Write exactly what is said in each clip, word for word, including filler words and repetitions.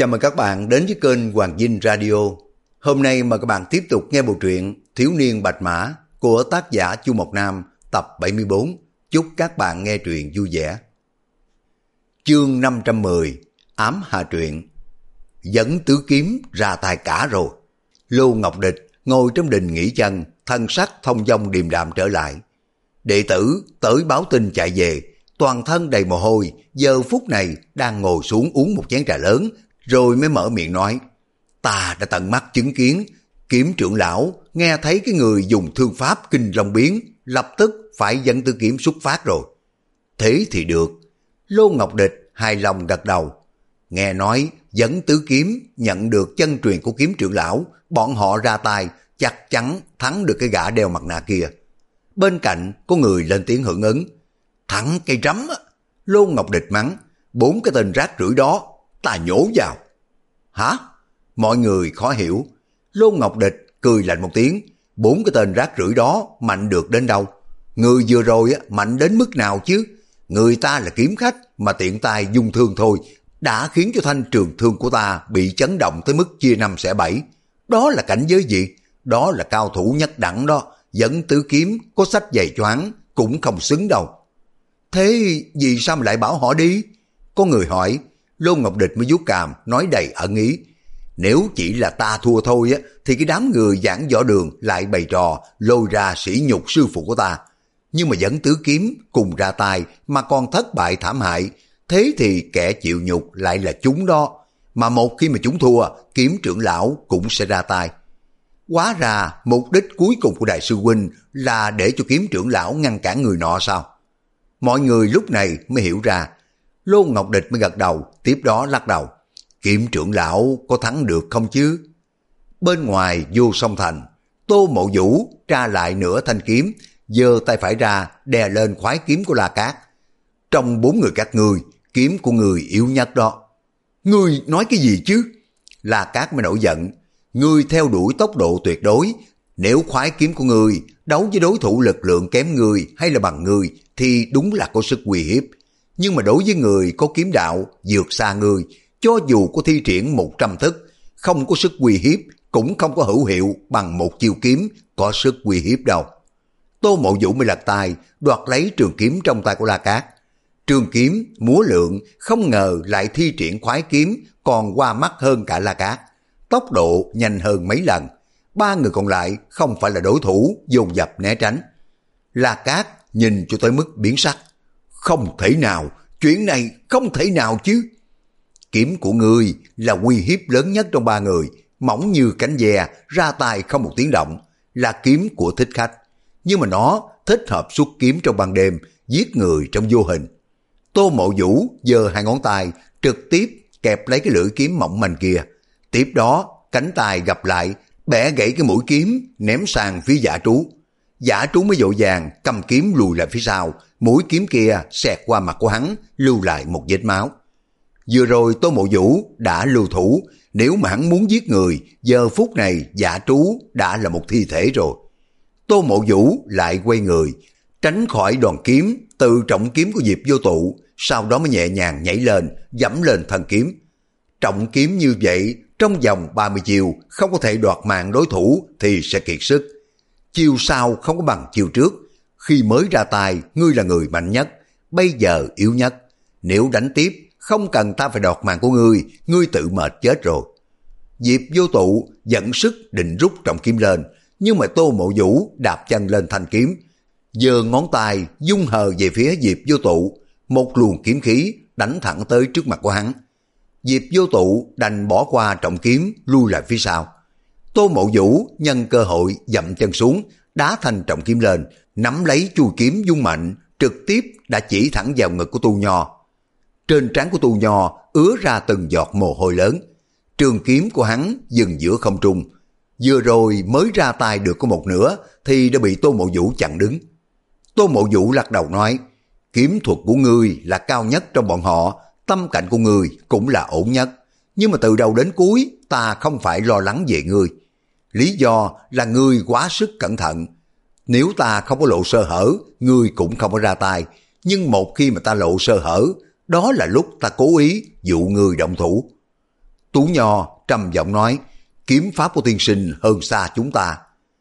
Chào mừng các bạn đến với kênh Hoàng Dinh Radio. Hôm nay mời các bạn tiếp tục nghe bộ truyện Thiếu niên Bạch Mã của tác giả Chu Mộc Nam tập bảy mươi bốn. Chúc các bạn nghe truyện vui vẻ. Chương năm trăm mười, Ám Hà Truyện. Dẫn tứ kiếm ra tay cả rồi. Lô Ngọc Địch ngồi trong đình nghỉ chân, thân sắc thông dong điềm đạm trở lại. Đệ tử tới báo tin chạy về, toàn thân đầy mồ hôi, giờ phút này đang ngồi xuống uống một chén trà lớn, rồi mới mở miệng nói: ta đã tận mắt chứng kiến Kiếm trưởng lão nghe thấy cái người dùng thương pháp kinh long biến, lập tức phải dẫn tứ kiếm xuất phát rồi. Thế thì được. Lô Ngọc Địch hài lòng gật đầu. Nghe nói dẫn tứ kiếm nhận được chân truyền của Kiếm trưởng lão, bọn họ ra tay chắc chắn thắng được cái gã đeo mặt nạ kia. Bên cạnh có người lên tiếng hưởng ứng: thắng cây rắm á. Lô Ngọc Địch mắng: bốn cái tên rác rưởi đó ta nhổ vào. Hả? Mọi người khó hiểu. Lô Ngọc Địch cười lạnh một tiếng: bốn cái tên rác rưởi đó mạnh được đến đâu? Người vừa rồi á, mạnh đến mức nào chứ? Người ta là kiếm khách mà tiện tay dung thương thôi, đã khiến cho thanh trường thương của ta bị chấn động tới mức chia năm xẻ bảy. Đó là cảnh giới gì? Đó là cao thủ nhất đẳng đó. Dẫn tứ kiếm có sách giày choáng cũng không xứng đâu. Thế vì sao mà lại bảo họ đi? Có người hỏi. Lô Ngọc Địch mới vuốt cằm nói đầy ẩn ý: nếu chỉ là ta thua thôi á, thì cái đám người giảng võ đường lại bày trò lôi ra sỉ nhục sư phụ của ta. Nhưng mà dẫn tứ kiếm cùng ra tay mà còn thất bại thảm hại, thế thì kẻ chịu nhục lại là chúng đó. Mà một khi mà chúng thua, Kiếm trưởng lão cũng sẽ ra tay. Hóa ra mục đích cuối cùng của đại sư huynh là để cho Kiếm trưởng lão ngăn cản người nọ sao? Mọi người lúc này mới hiểu ra. Lô Ngọc Địch mới gật đầu, tiếp đó lắc đầu: Kiếm trưởng lão có thắng được không chứ? Bên ngoài vô song thành, Tô Mộ Vũ tra lại nửa thanh kiếm, giơ tay phải ra đè lên khoái kiếm của La Cát. Trong bốn người các ngươi, kiếm của người yếu nhất đó. Ngươi nói cái gì chứ? La Cát mới nổi giận: ngươi theo đuổi tốc độ tuyệt đối, nếu khoái kiếm của ngươi đấu với đối thủ lực lượng kém ngươi hay là bằng ngươi thì đúng là có sức uy hiếp. Nhưng mà đối với người có kiếm đạo vượt xa ngươi, cho dù có thi triển một trăm thức, không có sức uy hiếp, cũng không có hữu hiệu bằng một chiêu kiếm có sức uy hiếp đâu. Tô Mộ Vũ mới lật tay đoạt lấy trường kiếm trong tay của La Cát. Trường kiếm múa lượng, không ngờ lại thi triển khoái kiếm còn qua mắt hơn cả La Cát, tốc độ nhanh hơn mấy lần. Ba người còn lại không phải là đối thủ, dồn dập né tránh. La Cát nhìn cho tới mức biến sắc: không thể nào, chuyện này không thể nào chứ. Kiếm của ngươi là uy hiếp lớn nhất trong ba người, mỏng như cánh ve, ra tay không một tiếng động, là kiếm của thích khách. Nhưng mà nó thích hợp xuất kiếm trong ban đêm, giết người trong vô hình. Tô Mộ Vũ giơ hai ngón tay trực tiếp kẹp lấy cái lưỡi kiếm mỏng manh kia. Tiếp đó cánh tay gập lại, bẻ gãy cái mũi kiếm, ném sang phía Giả Trú. Giả Trú mới vội vàng cầm kiếm lùi lại phía sau, mũi kiếm kia xẹt qua mặt của hắn, lưu lại một vết máu. Vừa rồi Tô Mộ Vũ đã lưu thủ, nếu mà hắn muốn giết người, giờ phút này Giả Trú đã là một thi thể rồi. Tô Mộ Vũ lại quay người, tránh khỏi đòn kiếm từ trọng kiếm của Diệp Vô Tụ, sau đó mới nhẹ nhàng nhảy lên, dẫm lên thân kiếm. Trọng kiếm như vậy, trong vòng ba mươi chiêu không có thể đoạt mạng đối thủ thì sẽ kiệt sức. Chiêu sau không có bằng chiêu trước. Khi mới ra tay, ngươi là người mạnh nhất, bây giờ yếu nhất. Nếu đánh tiếp, không cần ta phải đoạt mạng của ngươi, ngươi tự mệt chết rồi. Diệp Vô Tụ dẫn sức định rút trọng kiếm lên, nhưng mà Tô Mộ Vũ đạp chân lên thanh kiếm, giơ ngón tay dung hờ về phía Diệp Vô Tụ, một luồng kiếm khí đánh thẳng tới trước mặt của hắn. Diệp Vô Tụ đành bỏ qua trọng kiếm, lui lại phía sau. Tô Mộ Vũ nhân cơ hội dậm chân xuống, đá thanh trọng kiếm lên, nắm lấy chuôi kiếm vung mạnh, trực tiếp đã chỉ thẳng vào ngực của Tu Nho. Trên trán của Tu Nho ứa ra từng giọt mồ hôi lớn. Trường kiếm của hắn dừng giữa không trung, vừa rồi mới ra tay được có một nửa thì đã bị Tô Mộ Vũ chặn đứng. Tô Mộ Vũ lắc đầu nói: kiếm thuật của ngươi là cao nhất trong bọn họ, tâm cảnh của ngươi cũng là ổn nhất, nhưng mà từ đầu đến cuối ta không phải lo lắng về ngươi. Lý do là ngươi quá sức cẩn thận. Nếu ta không có lộ sơ hở, ngươi cũng không có ra tay, nhưng một khi mà ta lộ sơ hở, đó là lúc ta cố ý dụ ngươi động thủ. Tú Nho trầm giọng nói, kiếm pháp của tiên sinh hơn xa chúng ta.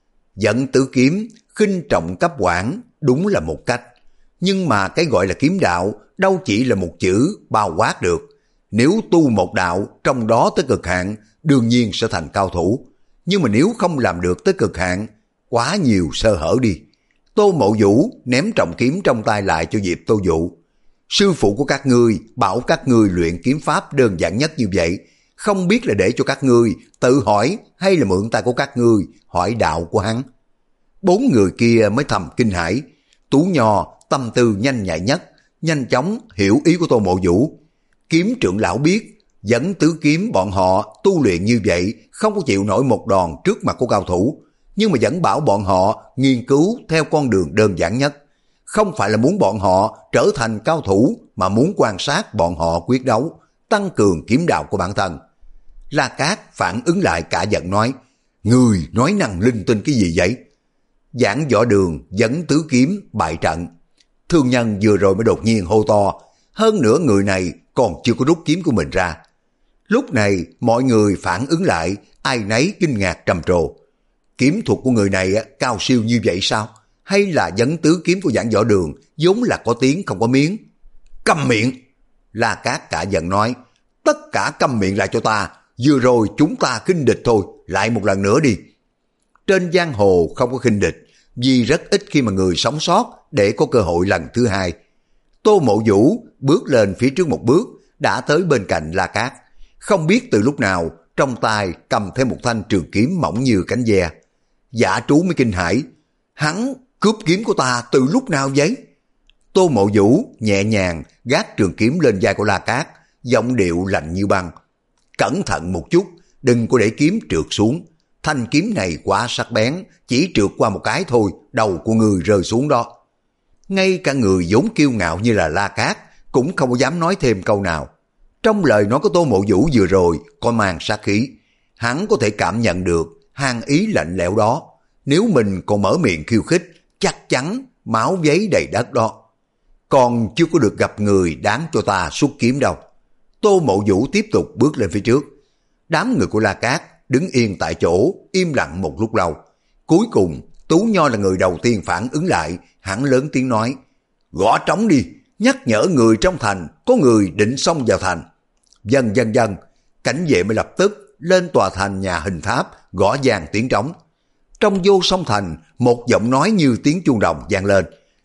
Dẫn tứ kiếm, khinh trọng cấp quản, đúng là một cách. Nhưng mà cái gọi là kiếm đạo đâu chỉ là một chữ bao quát được. Nếu tu một đạo trong đó tới cực hạn, đương nhiên sẽ thành cao thủ. Nhưng mà nếu không làm được tới cực hạn, quá nhiều sơ hở đi. Tô Mộ Vũ ném trọng kiếm trong tay lại cho Diệp Tô Vũ. Sư phụ của các ngươi bảo các ngươi luyện kiếm pháp đơn giản nhất như vậy, không biết là để cho các ngươi tự hỏi hay là mượn tay của các ngươi hỏi đạo của hắn. Bốn người kia mới thầm kinh hãi. Tú Nho tâm tư nhanh nhạy nhất, nhanh chóng hiểu ý của Tô Mộ Vũ. Kiếm trưởng lão biết dẫn tứ kiếm bọn họ tu luyện như vậy không có chịu nổi một đòn trước mặt của cao thủ, nhưng mà vẫn bảo bọn họ nghiên cứu theo con đường đơn giản nhất. Không phải là muốn bọn họ trở thành cao thủ, mà muốn quan sát bọn họ quyết đấu, tăng cường kiếm đạo của bản thân. La Cát phản ứng lại cả giận nói, người nói năng linh tinh cái gì vậy? Giảng Võ Đường dẫn tứ kiếm bại trận. Thương Nhân vừa rồi mới đột nhiên hô to, hơn nữa người này còn chưa có rút kiếm của mình ra. Lúc này mọi người phản ứng lại, ai nấy kinh ngạc trầm trồ. Kiếm thuật của người này cao siêu như vậy sao? Hay là dẫn tứ kiếm của Giảng Võ Đường vốn là có tiếng không có miếng? Câm miệng! La Cát cả giận nói, tất cả câm miệng lại cho ta, vừa rồi chúng ta khinh địch thôi, lại một lần nữa đi. Trên giang hồ không có khinh địch, vì rất ít khi mà người sống sót để có cơ hội lần thứ hai. Tô Mộ Vũ bước lên phía trước một bước, đã tới bên cạnh La Cát. Không biết từ lúc nào, trong tay cầm thêm một thanh trường kiếm mỏng như cánh ve. Dạ Trú mới kinh hãi, hắn cướp kiếm của ta từ lúc nào vậy? Tô Mộ Vũ nhẹ nhàng gác trường kiếm lên vai của La Cát, giọng điệu lạnh như băng. Cẩn thận một chút, đừng có để kiếm trượt xuống. Thanh kiếm này quá sắc bén, chỉ trượt qua một cái thôi, đầu của người rơi xuống đó. Ngay cả người vốn kiêu ngạo như là La Cát cũng không có dám nói thêm câu nào. Trong lời nói của Tô Mộ Vũ vừa rồi có mang sát khí. Hắn có thể cảm nhận được hàn ý lạnh lẽo đó. Nếu mình còn mở miệng khiêu khích, chắc chắn máu giấy đầy đất đó. Còn chưa có được gặp người đáng cho ta xuất kiếm đâu. Tô Mộ Vũ tiếp tục bước lên phía trước. Đám người của La Cát đứng yên tại chỗ, im lặng một lúc lâu. Cuối cùng, Tú Nho là người đầu tiên phản ứng lại, hắn lớn tiếng nói, gõ trống đi, nhắc nhở người trong thành, có người định xông vào thành. Dần dần dần, cảnh vệ mới lập tức lên tòa thành nhà hình tháp, gõ vang tiếng trống. Trong vô song thành, một giọng nói như tiếng chuông đồng vang lên,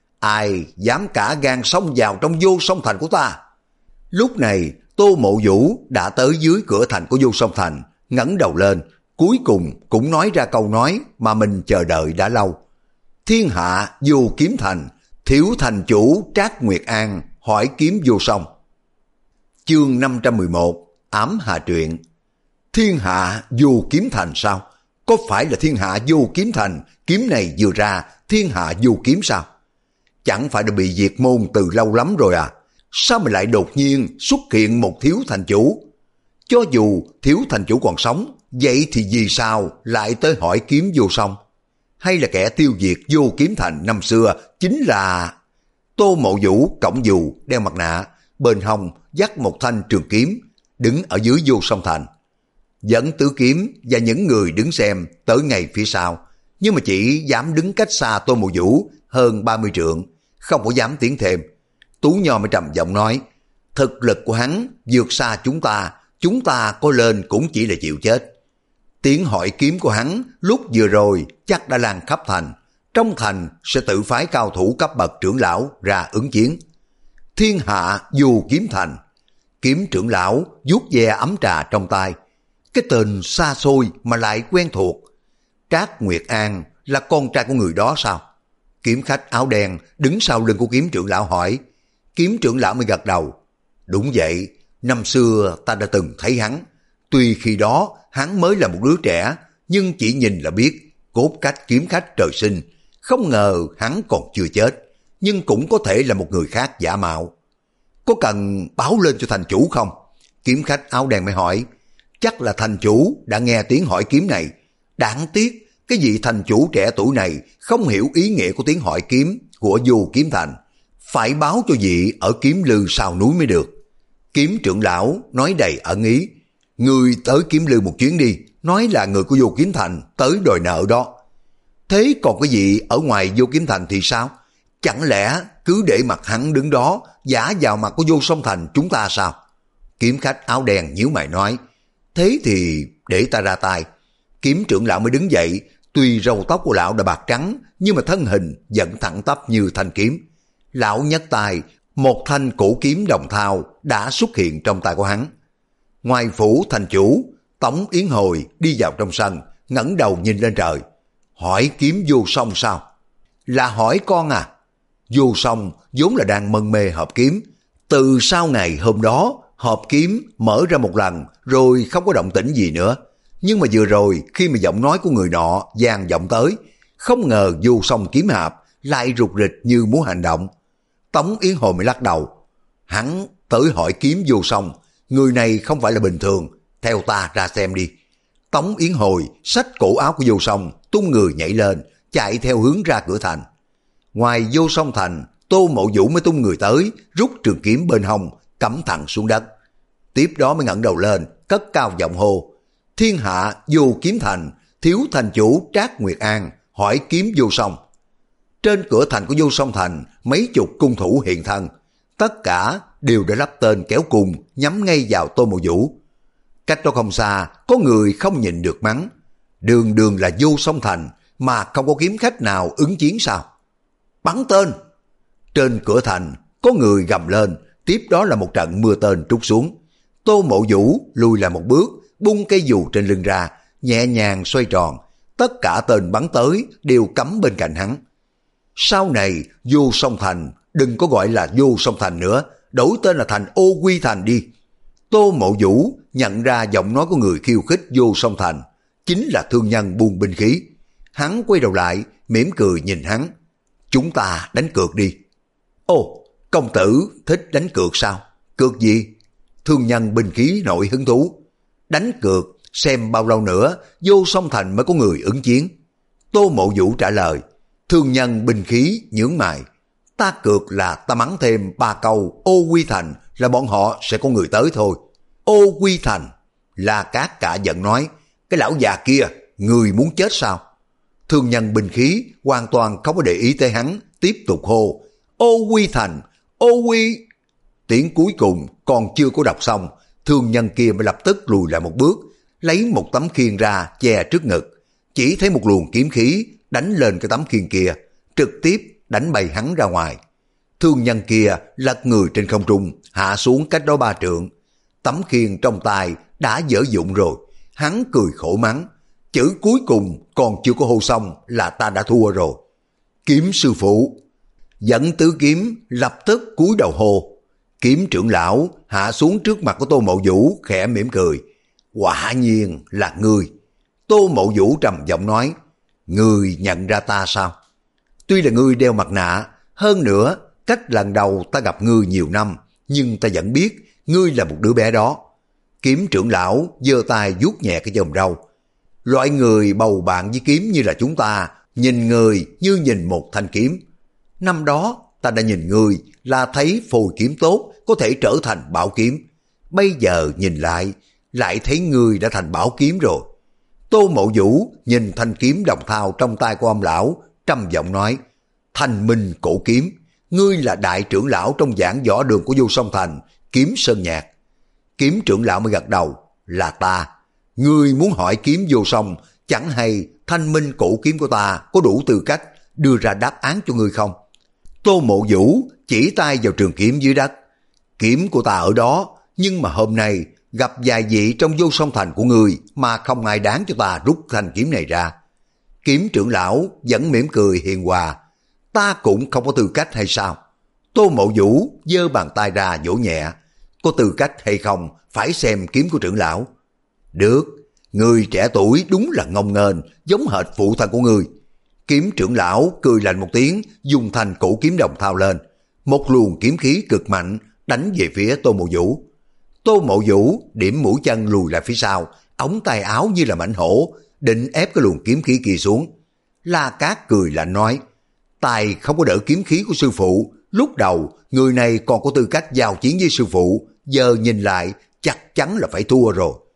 ai dám cả gan xông vào trong vô song thành của ta? Lúc này, Tô Mộ Vũ đã tới dưới cửa thành của vô song thành, ngẩng đầu lên, cuối cùng cũng nói ra câu nói mà mình chờ đợi đã lâu. Thiên hạ vô kiếm thành, thiếu thành chủ Trác Nguyệt An hỏi kiếm vô song. Chương năm trăm mười một, ám hà truyện. Thiên hạ vô kiếm thành sao? Có phải là thiên hạ vô kiếm thành, kiếm này vừa ra, thiên hạ vô kiếm sao? Chẳng phải đã bị diệt môn từ lâu lắm rồi à? Sao mà lại đột nhiên xuất hiện một thiếu thành chủ? Cho dù thiếu thành chủ còn sống, vậy thì vì sao lại tới hỏi kiếm vô song? Hay là kẻ tiêu diệt vô kiếm thành năm xưa chính là... Tô Mộ Vũ cõng dù, đeo mặt nạ, bên hông dắt một thanh trường kiếm, đứng ở dưới vô song thành. Dẫn tứ kiếm và những người đứng xem tới ngay phía sau, nhưng mà chỉ dám đứng cách xa Tô Mộ Vũ hơn ba mươi trượng, không có dám tiến thêm. Tú Nho mới trầm giọng nói, thực lực của hắn vượt xa chúng ta, chúng ta có lên cũng chỉ là chịu chết. Tiếng hỏi kiếm của hắn lúc vừa rồi chắc đã lan khắp thành, trong thành sẽ tự phái cao thủ cấp bậc trưởng lão ra ứng chiến. Thiên hạ vô kiếm thành. Kiếm trưởng lão vuốt ve ấm trà trong tay. Cái tên xa xôi mà lại quen thuộc. Trác Nguyệt An là con trai của người đó sao? Kiếm khách áo đen đứng sau lưng của kiếm trưởng lão hỏi. Kiếm trưởng lão mới gật đầu. Đúng vậy, năm xưa ta đã từng thấy hắn. Tuy khi đó hắn mới là một đứa trẻ, nhưng chỉ nhìn là biết cốt cách kiếm khách trời sinh. Không ngờ hắn còn chưa chết, nhưng cũng có thể là một người khác giả mạo. Có cần báo lên cho thành chủ không? Kiếm khách áo đen mới hỏi. Chắc là thành chủ đã nghe tiếng hỏi kiếm này. Đáng tiếc, cái vị thành chủ trẻ tuổi này không hiểu ý nghĩa của tiếng hỏi kiếm của vô kiếm thành. Phải báo cho vị ở kiếm lư sau núi mới được. Kiếm trưởng lão nói đầy ẩn ý. Ngươi tới Kiếm Lư một chuyến đi, nói là người của Vô Kiếm Thành tới đòi nợ đó. Thế còn cái gì ở ngoài Vô Kiếm Thành thì sao? Chẳng lẽ cứ để mặt hắn đứng đó giả vào mặt của Vô Song Thành chúng ta sao? Kiếm khách áo đen nhíu mày nói, thế thì để ta ra tay. Kiếm trưởng lão mới đứng dậy, tuy râu tóc của lão đã bạc trắng nhưng mà thân hình vẫn thẳng tắp như thanh kiếm. Lão nhấc tay, một thanh cổ kiếm đồng thau đã xuất hiện trong tay của hắn. Ngoài phủ thành chủ, Tống Yến Hồi đi vào trong sân, ngẩng đầu nhìn lên trời. Hỏi kiếm Vô Song sao? Là hỏi con à? Vô Song vốn là đang mân mê hợp kiếm. Từ sau ngày hôm đó, hợp kiếm mở ra một lần rồi không có động tĩnh gì nữa. Nhưng mà vừa rồi khi mà giọng nói của người nọ vang vọng tới, không ngờ Vô Song kiếm hạp lại rụt rịch như muốn hành động. Tống Yến Hồi mới lắc đầu. Hắn tới hỏi kiếm Vô Song, người này không phải là bình thường, theo ta ra xem đi. Tống Yến Hồi xách cổ áo của Vô Song, tung người nhảy lên, chạy theo hướng ra cửa thành. Ngoài Vô Song thành, Tô Mộ Vũ mới tung người tới, rút trường kiếm bên hông, cắm thẳng xuống đất. Tiếp đó mới ngẩng đầu lên, cất cao giọng hô. Thiên hạ Vô Kiếm Thành, thiếu thành chủ Trác Nguyệt An, hỏi kiếm Vô Song. Trên cửa thành của Vô Song thành, mấy chục cung thủ hiện thân. Tất cả đều đã lắp tên kéo cung, nhắm ngay vào Tô Mộ Vũ. Cách đó không xa, có người không nhìn được mắng. Đường đường là Vô Song thành, mà không có kiếm khách nào ứng chiến sao? Bắn tên! Trên cửa thành, có người gầm lên, tiếp đó là một trận mưa tên trút xuống. Tô Mộ Vũ lùi lại một bước, bung cây dù trên lưng ra, nhẹ nhàng xoay tròn. Tất cả tên bắn tới đều cắm bên cạnh hắn. Sau này, Vô Song thành đừng có gọi là Vô Song thành nữa, đổi tên là thành Ô Quy thành đi. Tô Mộ Vũ nhận ra giọng nói của người khiêu khích Vô Song thành chính là thương nhân buôn binh khí. Hắn quay đầu lại, mỉm cười nhìn hắn. Chúng ta đánh cược đi. Ồ, công tử thích đánh cược sao? Cược gì? Thương nhân binh khí nổi hứng thú. Đánh cược xem bao lâu nữa Vô Song thành mới có người ứng chiến. Tô Mộ Vũ trả lời. Thương nhân binh khí nhướng mày. Ta cược là ta mắng thêm ba câu Ô Quy thành là bọn họ sẽ có người tới thôi. Ô Quy thành. La Cát cả giận nói. Cái lão già kia, người muốn chết sao? Thương nhân binh khí hoàn toàn không có để ý tới hắn, tiếp tục hô. Ô Quy thành, Ô Quy. Tiếng cuối cùng còn chưa có đọc xong, thương nhân kia mới lập tức lùi lại một bước, lấy một tấm khiên ra che trước ngực, chỉ thấy một luồng kiếm khí đánh lên cái tấm khiên kia, trực tiếp đánh bay hắn ra ngoài. Thương nhân kia lật người trên không trung, hạ xuống cách đó ba trượng. Tấm khiên trong tay đã dở dụng rồi, hắn cười khổ mắng. Chữ cuối cùng còn chưa có hô xong là ta đã thua rồi. Kiếm sư phụ. Dẫn tứ kiếm lập tức cúi đầu hô. Kiếm trưởng lão hạ xuống trước mặt của Tô Mộ Vũ khẽ mỉm cười. Quả nhiên là ngươi. Tô Mộ Vũ trầm giọng nói. Ngươi nhận ra ta sao? Tuy là ngươi đeo mặt nạ, hơn nữa cách lần đầu ta gặp ngươi nhiều năm, nhưng ta vẫn biết ngươi là một đứa bé đó. Kiếm trưởng lão giơ tay vuốt nhẹ cái chòm râu. Loại người bầu bạn với kiếm như là chúng ta, nhìn người như nhìn một thanh kiếm. Năm đó ta đã nhìn ngươi là thấy phôi kiếm tốt có thể trở thành bảo kiếm. Bây giờ nhìn lại, lại thấy ngươi đã thành bảo kiếm rồi. Tô Mộ Vũ nhìn thanh kiếm đồng thau trong tay của ông lão, trầm giọng nói. Thanh minh cổ kiếm, ngươi là đại trưởng lão trong giảng võ đường của Vô Song thành, Kiếm Sơn Nhạc. Kiếm trưởng lão mới gật đầu. Là ta. Ngươi muốn hỏi kiếm Vô Song, chẳng hay thanh minh cổ kiếm của ta có đủ tư cách đưa ra đáp án cho ngươi không? Tô Mộ Vũ chỉ tay vào trường kiếm dưới đất. Kiếm của ta ở đó, nhưng mà hôm nay gặp vài vị trong Vô Song thành của ngươi mà không ai đáng cho ta rút thanh kiếm này ra. Kiếm trưởng lão vẫn mỉm cười hiền hòa. Ta cũng không có tư cách hay sao? Tô Mộ Vũ giơ bàn tay ra vỗ nhẹ. Có tư cách hay không phải xem kiếm của trưởng lão. Được, người trẻ tuổi đúng là ngông nghênh, giống hệt phụ thân của người. Kiếm trưởng lão cười lạnh một tiếng, dùng thanh cổ kiếm đồng thao lên. Một luồng kiếm khí cực mạnh đánh về phía Tô Mộ Vũ. Tô Mộ Vũ điểm mũi chân lùi lại phía sau, ống tay áo như là mảnh hổ, định ép cái luồng kiếm khí kia xuống. La Cát cười lạnh nói, tài không có đỡ kiếm khí của sư phụ, lúc đầu người này còn có tư cách giao chiến với sư phụ, giờ nhìn lại chắc chắn là phải thua rồi.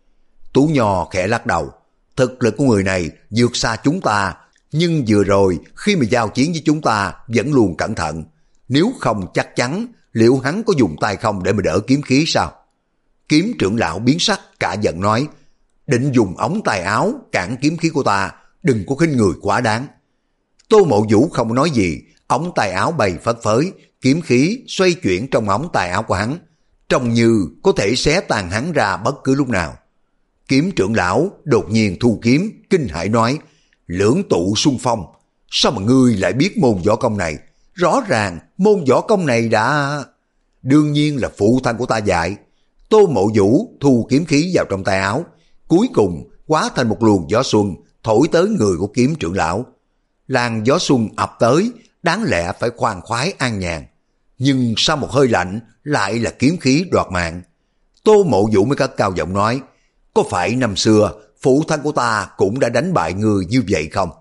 Tú Nho khẽ lắc đầu. Thực lực của người này vượt xa chúng ta, nhưng vừa rồi khi mà giao chiến với chúng ta vẫn luôn cẩn thận. Nếu không chắc chắn liệu hắn có dùng tay không để mà đỡ kiếm khí sao? Kiếm trưởng lão biến sắc cả giận nói, định dùng ống tay áo cản kiếm khí của ta, đừng có khinh người quá đáng. Tô Mộ Vũ không nói gì, ống tay áo bay phất phới, kiếm khí xoay chuyển trong ống tay áo của hắn, trông như có thể xé tan hắn ra bất cứ lúc nào. Kiếm trưởng lão đột nhiên thu kiếm, kinh hãi nói, lưỡng tụ xung phong, sao mà ngươi lại biết môn võ công này? Rõ ràng môn võ công này đã... Đương nhiên là phụ thân của ta dạy. Tô Mộ Vũ thu kiếm khí vào trong tay áo, cuối cùng hóa thành một luồng gió xuân thổi tới người của kiếm trưởng lão. Làn gió xuân ập tới, đáng lẽ phải khoan khoái an nhàn, nhưng sau một hơi lạnh lại là kiếm khí đoạt mạng. Tô Mộ Vũ mới cất cao giọng nói, có phải năm xưa phụ thân của ta cũng đã đánh bại người như vậy không?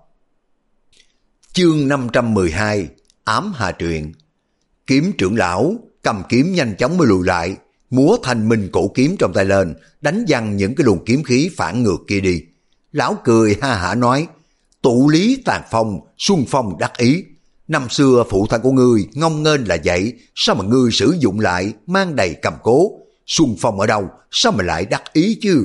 Chương năm trăm mười hai, ám hà truyện. Kiếm trưởng lão cầm kiếm nhanh chóng mới lùi lại, múa thanh minh cổ kiếm trong tay lên, đánh văng những cái luồng kiếm khí phản ngược kia đi. Lão cười ha hả nói, tụ lý tàn phong, xuân phong đắc ý. Năm xưa phụ thân của ngươi ngông nghênh là vậy, sao mà ngươi sử dụng lại mang đầy cầm cố? Xuân phong ở đâu, sao mà lại đắc ý chứ?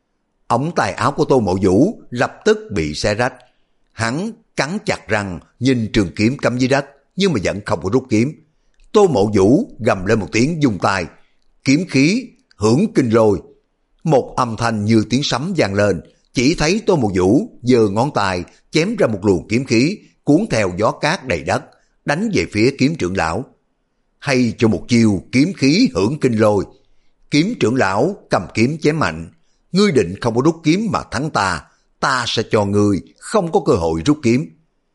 Ống tay áo của Tô Mộ Vũ lập tức bị xé rách. Hắn cắn chặt răng nhìn trường kiếm cắm dưới đất, nhưng mà vẫn không có rút kiếm. Tô Mộ Vũ gầm lên một tiếng dung tay, kiếm khí hưởng kinh lôi. Một âm thanh như tiếng sấm vang lên, chỉ thấy Tô Mộ Vũ giơ ngón tay chém ra một luồng kiếm khí cuốn theo gió cát đầy đất, đánh về phía kiếm trưởng lão. Hay cho một chiêu kiếm khí hưởng kinh lôi. Kiếm trưởng lão cầm kiếm chém mạnh, ngươi định không có rút kiếm mà thắng ta, ta sẽ cho ngươi không có cơ hội rút kiếm.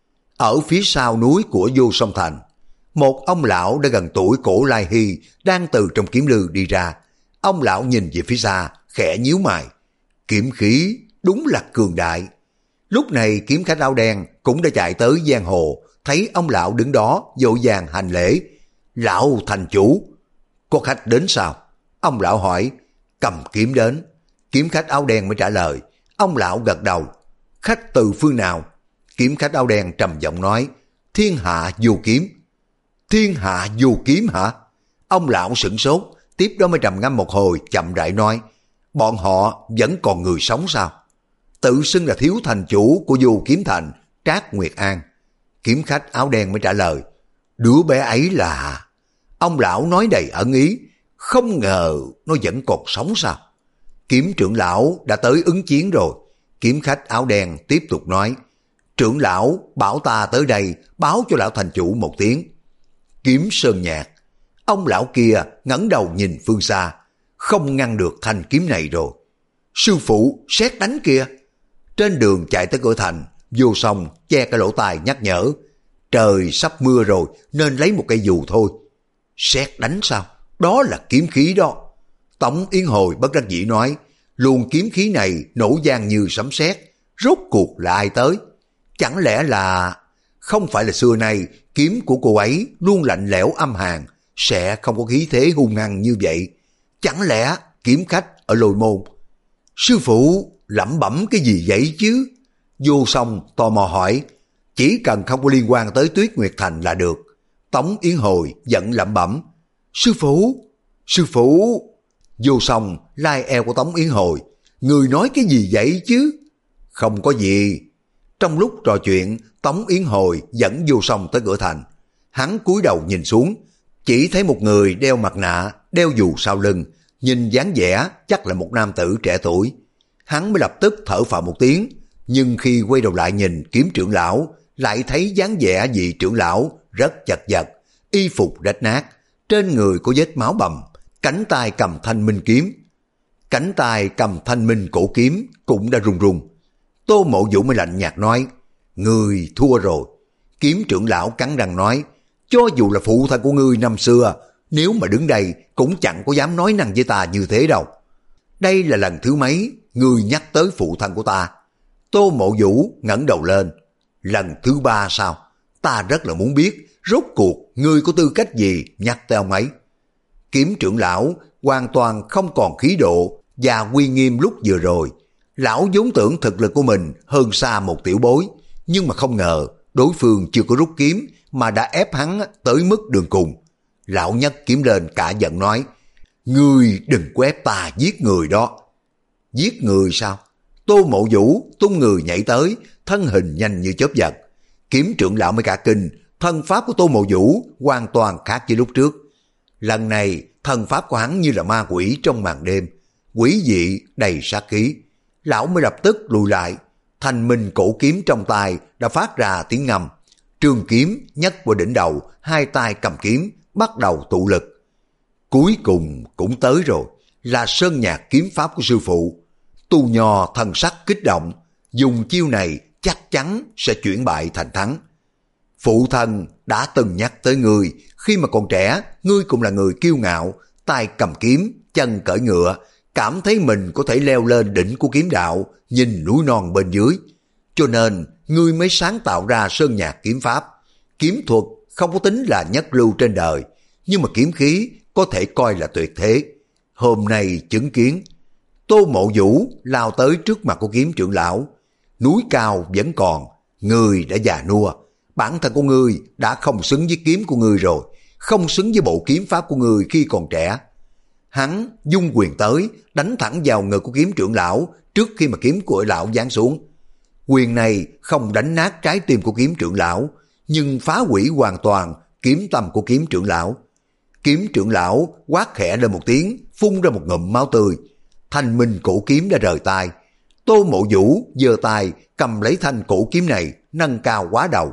Ở phía sau núi của Vô Song Thành, một ông lão đã gần tuổi Cổ Lai Hy đang từ trong kiếm lư đi ra. Ông lão nhìn về phía xa, khẽ nhíu mày. Kiếm khí đúng là cường đại. Lúc này kiếm khách áo đen cũng đã chạy tới giang hồ, thấy ông lão đứng đó vội vàng hành lễ. Lão thành chủ, có khách đến sao? Ông lão hỏi. Cầm kiếm đến. Kiếm khách áo đen mới trả lời. Ông lão gật đầu. Khách từ phương nào? Kiếm khách áo đen trầm giọng nói, thiên hạ vô kiếm. Thiên hạ vô kiếm hả? Ông lão sửng sốt, tiếp đó mới trầm ngâm một hồi, chậm rãi nói, bọn họ vẫn còn người sống sao? Tự xưng là thiếu thành chủ của Vô Kiếm Thành, Trác Nguyệt An. Kiếm khách áo đen mới trả lời, đứa bé ấy là... Ông lão nói đầy ẩn ý, không ngờ nó vẫn còn sống sao? Kiếm trưởng lão đã tới ứng chiến rồi. Kiếm khách áo đen tiếp tục nói, trưởng lão bảo ta tới đây báo cho lão thành chủ một tiếng. Kiếm Sơn Nhạc. Ông lão kia ngẩng đầu nhìn phương xa, không ngăn được thanh kiếm này rồi. Sư phụ, sét đánh kìa. Trên đường chạy tới cửa thành, Vô Song che cái lỗ tai nhắc nhở, trời sắp mưa rồi nên lấy một cây dù thôi. Sét đánh sao? Đó là kiếm khí đó. Tống Yến Hồi bất đắc dĩ nói, luồng kiếm khí này nổ vang như sấm sét, rốt cuộc là ai tới? Chẳng lẽ là... Không phải là xưa nay kiếm của cô ấy luôn lạnh lẽo âm hàn, sẽ không có khí thế hung hăng như vậy. Chẳng lẽ kiếm khách ở Lôi Môn? Sư phụ lẩm bẩm cái gì vậy chứ? Vô Song tò mò hỏi. Chỉ cần không có liên quan tới Tuyết Nguyệt Thành là được. Tống Yến Hồi giận lẩm bẩm. Sư phụ, sư phụ. Vô Song lai eo của Tống Yến Hồi. Người nói cái gì vậy chứ? Không có gì. Trong lúc trò chuyện, Tống Yến Hồi dẫn Vô Song tới cửa thành. Hắn cúi đầu nhìn xuống, chỉ thấy một người đeo mặt nạ, đeo dù sau lưng, nhìn dáng vẻ chắc là một nam tử trẻ tuổi. Hắn mới lập tức thở phào một tiếng, nhưng khi quay đầu lại nhìn kiếm trưởng lão, lại thấy dáng vẻ vị trưởng lão rất chật vật, y phục rách nát, trên người có vết máu bầm, cánh tay cầm thanh minh kiếm. Cánh tay cầm thanh minh cổ kiếm cũng đã run run. Tô Mộ Vũ mới lạnh nhạt nói, ngươi thua rồi. Kiếm trưởng lão cắn răng nói, cho dù là phụ thân của ngươi năm xưa, nếu mà đứng đây cũng chẳng có dám nói năng với ta như thế đâu. Đây là lần thứ mấy ngươi nhắc tới phụ thân của ta? Tô Mộ Vũ ngẩng đầu lên. Lần thứ ba sao? Ta rất là muốn biết, rốt cuộc ngươi có tư cách gì nhắc tới ông ấy? Kiếm trưởng lão hoàn toàn không còn khí độ, và uy nghiêm lúc vừa rồi. Lão vốn tưởng thực lực của mình hơn xa một tiểu bối, nhưng mà không ngờ đối phương chưa có rút kiếm mà đã ép hắn tới mức đường cùng. Lão nhấc kiếm lên cả giận nói, ngươi đừng có ép ta giết người đó. Giết người sao? Tô Mộ Vũ tung người nhảy tới, thân hình nhanh như chớp giật. Kiếm trưởng lão mới cả kinh, thân pháp của Tô Mộ Vũ hoàn toàn khác với lúc trước. Lần này thân pháp của hắn như là ma quỷ trong màn đêm, quỷ dị đầy sát khí. Lão mới lập tức lùi lại, thanh minh cổ kiếm trong tay đã phát ra tiếng ngầm. Trường kiếm nhấc qua đỉnh đầu, hai tay cầm kiếm bắt đầu tụ lực. Cuối cùng cũng tới rồi, là sơn nhạc kiếm pháp của sư phụ. Tu Nho thần sắc kích động, dùng chiêu này chắc chắn sẽ chuyển bại thành thắng. Phụ thân đã từng nhắc tới ngươi, khi mà còn trẻ, ngươi cũng là người kiêu ngạo, tay cầm kiếm, chân cởi ngựa, cảm thấy mình có thể leo lên đỉnh của kiếm đạo, nhìn núi non bên dưới. Cho nên, ngươi mới sáng tạo ra sơn nhạc kiếm pháp. Kiếm thuật không có tính là nhất lưu trên đời, nhưng mà kiếm khí có thể coi là tuyệt thế. Hôm nay chứng kiến, Tô Mộ Vũ lao tới trước mặt của kiếm trưởng lão. Núi cao vẫn còn, ngươi đã già nua. Bản thân của ngươi đã không xứng với kiếm của ngươi rồi, không xứng với bộ kiếm pháp của ngươi khi còn trẻ. Hắn dung quyền tới, đánh thẳng vào ngực của kiếm trưởng lão trước khi mà kiếm của lão giáng xuống. Quyền này không đánh nát trái tim của kiếm trưởng lão, nhưng phá hủy hoàn toàn kiếm tâm của kiếm trưởng lão. Kiếm trưởng lão quát khẽ lên một tiếng, phun ra một ngụm máu tươi. Thanh minh cổ kiếm đã rời tay. Tô Mộ Vũ giơ tay cầm lấy thanh cổ kiếm này, nâng cao quá đầu.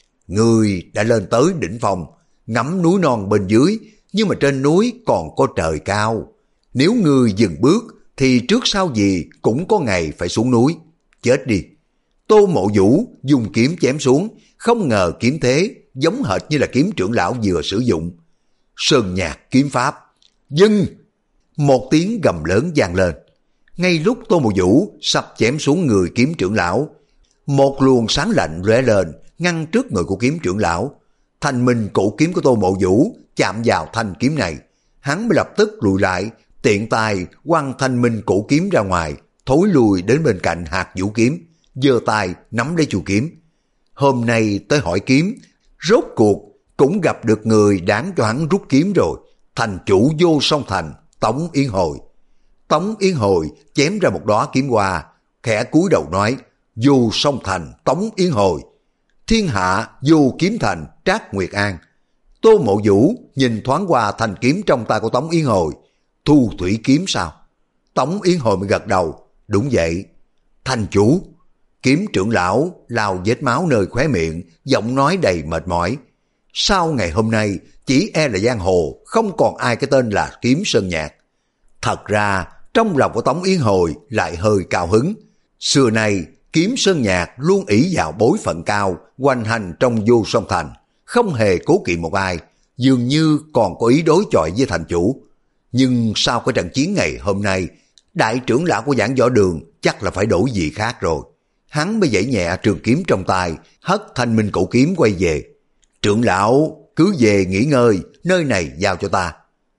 Ngươi đã lên tới đỉnh phong, ngắm núi non bên dưới, nhưng mà trên núi còn có trời cao. Nếu ngươi dừng bước thì trước sau gì cũng có ngày phải xuống núi. Chết đi. Tô Mộ Vũ dùng kiếm chém xuống, không ngờ kiếm thế giống hệt như là kiếm trưởng lão vừa sử dụng. Sơn nhạc kiếm pháp. Dừng! Một tiếng gầm lớn vang lên. Ngay lúc Tô Mộ Vũ sắp chém xuống người kiếm trưởng lão, một luồng sáng lạnh lóe lên, ngăn trước người của kiếm trưởng lão. Thanh minh cổ kiếm của Tô Mộ Vũ chạm vào thanh kiếm này, hắn mới lập tức lùi lại, tiện tay quăng thanh minh cổ kiếm ra ngoài, thối lùi đến bên cạnh hạt vũ kiếm, giơ tay nắm lấy chu kiếm. Hôm nay tới hỏi kiếm, rốt cuộc cũng gặp được người đáng cho hắn rút kiếm rồi. Thành chủ Vô Song Thành, Tống Yến Hồi. Tống Yến Hồi chém ra một đóa kiếm hoa, khẽ cúi đầu nói, Vô Song Thành, Tống Yến Hồi. Thiên hạ vô kiếm thành, Trác Nguyệt An. Tô Mộ Vũ nhìn thoáng qua thanh kiếm trong tay của Tống Yến Hồi. Thu thủy kiếm sao? Tống Yến Hồi mới gật đầu. Đúng vậy. Thành chủ. Kiếm trưởng lão lao vết máu nơi khóe miệng, giọng nói đầy mệt mỏi. Sau ngày hôm nay, chỉ e là giang hồ không còn ai cái tên là Kiếm Sơn Nhạc. Thật ra, trong lòng của Tống Yến Hồi lại hơi cao hứng. Xưa nay, Kiếm Sơn Nhạc luôn ỷ vào bối phận cao, hoành hành trong Vô Song Thành, không hề cố kỵ một ai, dường như còn có ý đối chọi với thành chủ. Nhưng sau cái trận chiến ngày hôm nay, đại trưởng lão của Giảng Võ Đường chắc là phải đổi gì khác rồi. Hắn mới giãy nhẹ trường kiếm trong tay, hất thanh minh cổ kiếm quay về. Trưởng lão cứ về nghỉ ngơi, nơi này giao cho ta.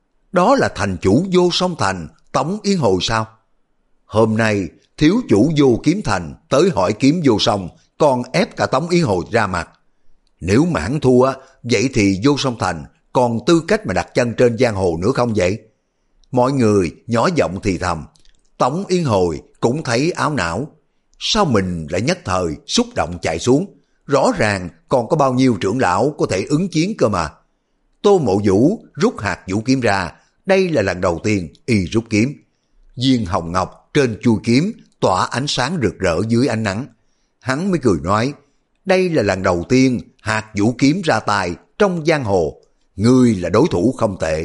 Đó là thành chủ Vô Song Thành, Tống Yến Hồi sao? Hôm nay thiếu chủ Vô Kiếm Thành tới hỏi kiếm Vô Song, còn ép cả Tống Yến Hồi ra mặt. Nếu mà hắn thua, vậy thì Vô Song Thành còn tư cách mà đặt chân trên giang hồ nữa không vậy? Mọi người nhỏ giọng thì thầm. Tống Yến Hồi cũng thấy áo não. Sao mình lại nhất thời xúc động chạy xuống? Rõ ràng còn có bao nhiêu trưởng lão có thể ứng chiến cơ mà. Tô Mộ Vũ rút hạt vũ kiếm ra. Đây là lần đầu tiên y rút kiếm. Viên hồng ngọc trên chuôi kiếm tỏa ánh sáng rực rỡ dưới ánh nắng. Hắn mới cười nói, đây là lần đầu tiên hạt vũ kiếm ra tay trong giang hồ. Ngươi là đối thủ không tệ.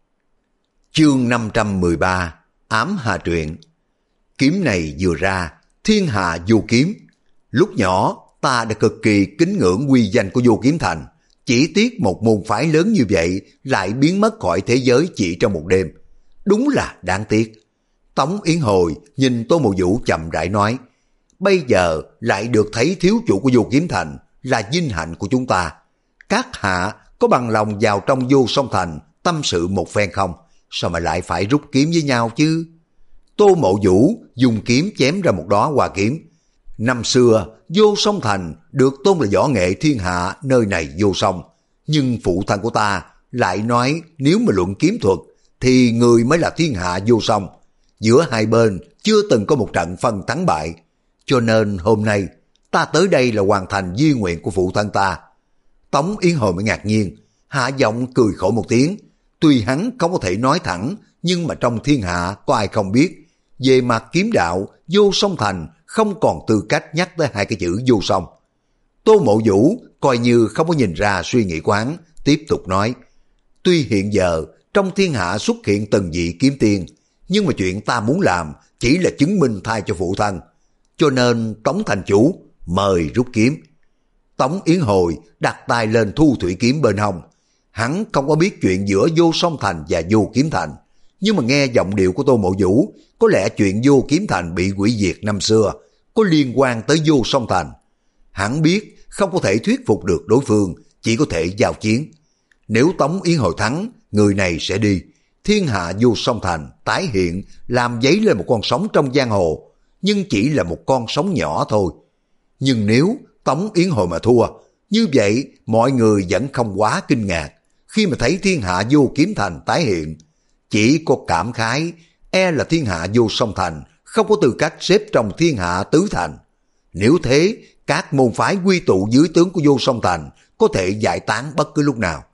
Chương năm trăm mười ba, Ám Hà Truyện. Kiếm này vừa ra, thiên hạ vô kiếm. Lúc nhỏ ta đã cực kỳ kính ngưỡng uy danh của Vô Kiếm Thành. Chỉ tiếc một môn phái lớn như vậy lại biến mất khỏi thế giới chỉ trong một đêm. Đúng là đáng tiếc. Tống Yến Hồi nhìn Tô Mộ Vũ chậm rãi nói, bây giờ lại được thấy thiếu chủ của Vô Kiếm Thành là vinh hạnh của chúng ta. Các hạ có bằng lòng vào trong Vô Song Thành tâm sự một phen không? Sao mà lại phải rút kiếm với nhau chứ? Tô Mộ Vũ dùng kiếm chém ra một đóa hoa kiếm. Năm xưa, Vô Song Thành được tôn là võ nghệ thiên hạ, nơi này vô song. Nhưng phụ thân của ta lại nói nếu mà luận kiếm thuật thì người mới là thiên hạ vô song. Giữa hai bên chưa từng có một trận phân thắng bại. Cho nên hôm nay ta tới đây là hoàn thành di nguyện của phụ thân ta. Tống Yến Hồi mới ngạc nhiên, hạ giọng cười khổ một tiếng. Tuy hắn không có thể nói thẳng, nhưng mà trong thiên hạ có ai không biết. Về mặt kiếm đạo, Vô Song Thành không còn tư cách nhắc tới hai cái chữ vô song. Tô Mộ Vũ coi như không có nhìn ra suy nghĩ của hắn, tiếp tục nói. Tuy hiện giờ trong thiên hạ xuất hiện từng vị kiếm tiên, nhưng mà chuyện ta muốn làm chỉ là chứng minh thay cho phụ thân. Cho nên Tống thành chủ mời rút kiếm. Tống Yến Hồi đặt tay lên thu thủy kiếm bên hông. Hắn không có biết chuyện giữa Vô Song Thành và Vô Kiếm Thành, nhưng mà nghe giọng điệu của Tô Mộ Vũ, có lẽ chuyện Vô Kiếm Thành bị hủy diệt năm xưa có liên quan tới Vô Song Thành. Hắn biết không có thể thuyết phục được đối phương, chỉ có thể giao chiến. Nếu Tống Yến Hồi thắng, người này sẽ đi. Thiên hạ Vô Song Thành tái hiện, làm dấy lên một con sóng trong giang hồ, nhưng chỉ là một con sóng nhỏ thôi. Nhưng nếu Tống Yến Hồi mà thua, như vậy mọi người vẫn không quá kinh ngạc khi mà thấy thiên hạ Vô Kiếm Thành tái hiện. Chỉ có cảm khái, e là thiên hạ Vô Song Thành không có tư cách xếp trong thiên hạ tứ thành. Nếu thế, các môn phái quy tụ dưới tướng của Vô Song Thành có thể giải tán bất cứ lúc nào.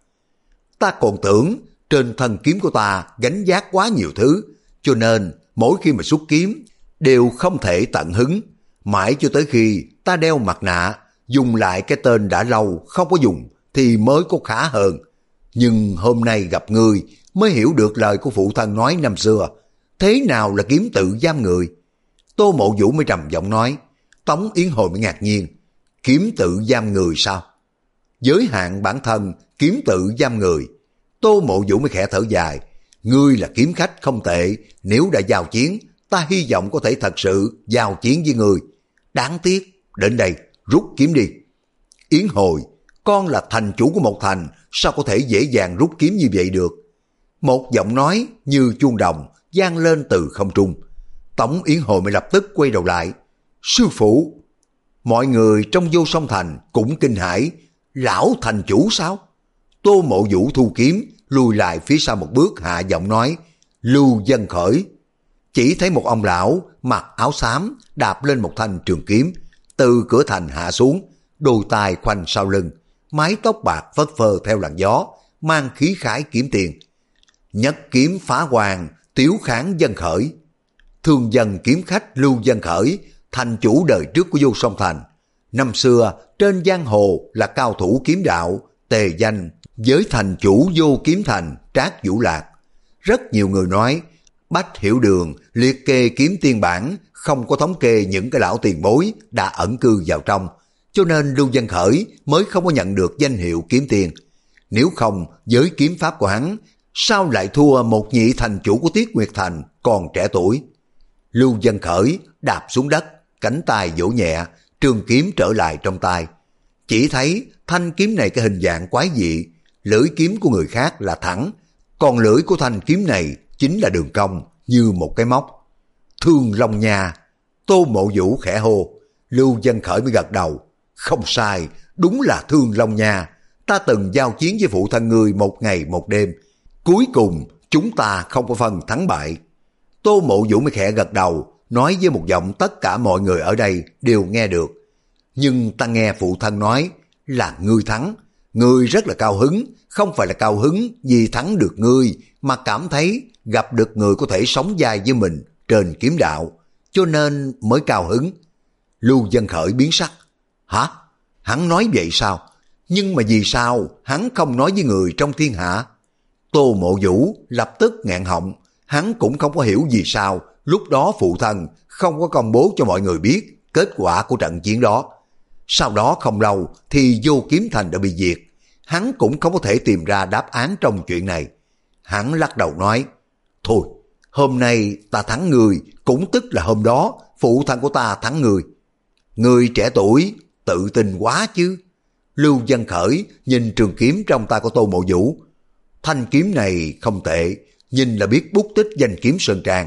Ta còn tưởng trên thân kiếm của ta gánh vác quá nhiều thứ, cho nên mỗi khi mà xuất kiếm đều không thể tận hứng. Mãi cho tới khi ta đeo mặt nạ, dùng lại cái tên đã lâu không có dùng thì mới có khá hơn. Nhưng hôm nay gặp ngươi mới hiểu được lời của phụ thân nói năm xưa. Thế nào là kiếm tự giam người? Tô Mộ Vũ mới trầm giọng nói. Tống Yến Hồi mới ngạc nhiên. Kiếm tự giam người sao? Giới hạn bản thân, kiếm tự giam người. Tô Mộ Vũ mới khẽ thở dài. Ngươi là kiếm khách không tệ, nếu đã giao chiến, ta hy vọng có thể thật sự giao chiến với ngươi. Đáng tiếc, đến đây, rút kiếm đi. Yến Hồi, con là thành chủ của một thành, sao có thể dễ dàng rút kiếm như vậy được? Một giọng nói như chuông đồng vang lên từ không trung. Tống Yến Hồi mới lập tức quay đầu lại. Sư phụ! Mọi người trong Vô Song Thành cũng kinh hãi. Lão thành chủ sao? Tô Mộ Vũ thu kiếm, lùi lại phía sau một bước, hạ giọng nói. Lưu Dân Khởi. Chỉ thấy một ông lão mặc áo xám đạp lên một thanh trường kiếm, từ cửa thành hạ xuống, đôi tai khoanh sau lưng, mái tóc bạc phất phơ theo làn gió, mang khí khái kiếm tiền. Nhất kiếm phá hoàng, tiếu kháng Dân Khởi. Thương dân kiếm khách Lưu Dân Khởi, thành chủ đời trước của Vô Song Thành. Năm xưa trên giang hồ là cao thủ kiếm đạo, tề danh với thành chủ Vô Kiếm Thành Trác Vũ Lạc. Rất nhiều người nói Bách Hiểu Đường liệt kê kiếm tiên bản, không có thống kê những cái lão tiền bối đã ẩn cư vào trong, cho nên Lưu Dân Khởi mới không có nhận được danh hiệu kiếm tiên. Nếu không, với kiếm pháp của hắn, sao lại thua một nhị thành chủ của Tiết Nguyệt Thành còn trẻ tuổi? Lưu Dân Khởi đạp xuống đất, cánh tay vỗ nhẹ, trường kiếm trở lại trong tay. Chỉ thấy thanh kiếm này cái hình dạng quái dị, lưỡi kiếm của người khác là thẳng, còn lưỡi của thanh kiếm này chính là đường cong như một cái móc. Thương Long Nha. Tô Mộ Vũ khẽ hô. Lưu Dân Khởi mới gật đầu. Không sai, đúng là Thương Long Nha. Ta từng giao chiến với phụ thân ngươi một ngày một đêm, cuối cùng chúng ta không có phần thắng bại. Tô Mộ Vũ mới khẽ gật đầu, nói với một giọng tất cả mọi người ở đây đều nghe được. Nhưng ta nghe phụ thân nói là ngươi thắng. Ngươi rất là cao hứng, không phải là cao hứng vì thắng được ngươi, mà cảm thấy gặp được người có thể sống dài với mình trên kiếm đạo, cho nên mới cao hứng. Lưu Dân Khởi biến sắc. Hả? Hắn nói vậy sao? Nhưng mà vì sao hắn không nói với người trong thiên hạ? Tô Mộ Vũ lập tức nghẹn họng. Hắn cũng không có hiểu vì sao lúc đó phụ thân không có công bố cho mọi người biết kết quả của trận chiến đó. Sau đó không lâu thì Vô Kiếm Thành đã bị diệt. Hắn cũng không có thể tìm ra đáp án trong chuyện này. Hắn lắc đầu nói, thôi, hôm nay ta thắng người, cũng tức là hôm đó phụ thân của ta thắng người. Người trẻ tuổi, tự tin quá chứ. Lưu Dân Khởi nhìn trường kiếm trong tay của Tô Mộ Vũ. Thanh kiếm này không tệ, nhìn là biết bút tích danh kiếm Sơn Trang.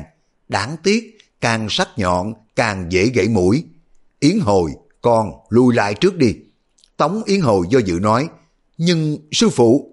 đáng tiếc, càng sắc nhọn càng dễ gãy mũi. Yến Hồi, con lùi lại trước đi. Tống Yến Hồi do dự nói, nhưng sư phụ,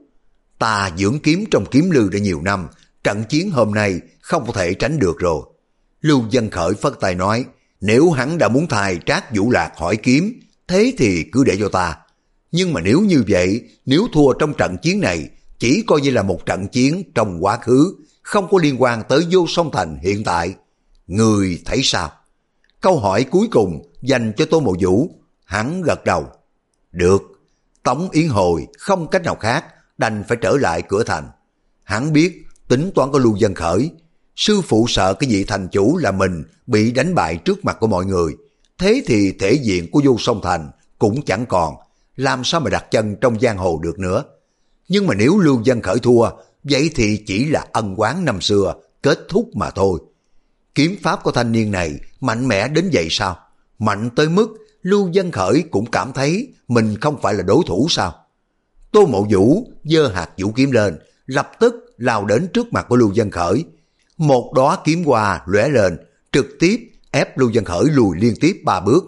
ta dưỡng kiếm trong kiếm lư đã nhiều năm, trận chiến hôm nay không có thể tránh được rồi. Lưu Dân Khởi phất tay nói, nếu hắn đã muốn thay Trác Vũ Lạc hỏi kiếm, thế thì cứ để cho ta. Nhưng mà nếu như vậy, nếu thua trong trận chiến này, chỉ coi như là một trận chiến trong quá khứ, không có liên quan tới Vô Song Thành hiện tại. Người thấy sao? Câu hỏi cuối cùng dành cho Tô Mộ Vũ. Hắn gật đầu. Được. Tống Yến Hồi không cách nào khác, đành phải trở lại cửa thành. Hắn biết tính toán của Lưu Dân Khởi. Sư phụ sợ cái vị thành chủ là mình bị đánh bại trước mặt của mọi người. Thế thì thể diện của Vô Song Thành cũng chẳng còn, làm sao mà đặt chân trong giang hồ được nữa. Nhưng mà nếu Lưu Dân Khởi thua, vậy thì chỉ là ân oán năm xưa, kết thúc mà thôi. Kiếm pháp của thanh niên này mạnh mẽ đến vậy sao? Mạnh tới mức Lưu Dân Khởi cũng cảm thấy mình không phải là đối thủ sao? Tô Mộ Vũ giơ hạt vũ kiếm lên, lập tức lao đến trước mặt của Lưu Dân Khởi. Một đóa kiếm hoa lóe lên, trực tiếp ép Lưu Dân Khởi lùi liên tiếp ba bước.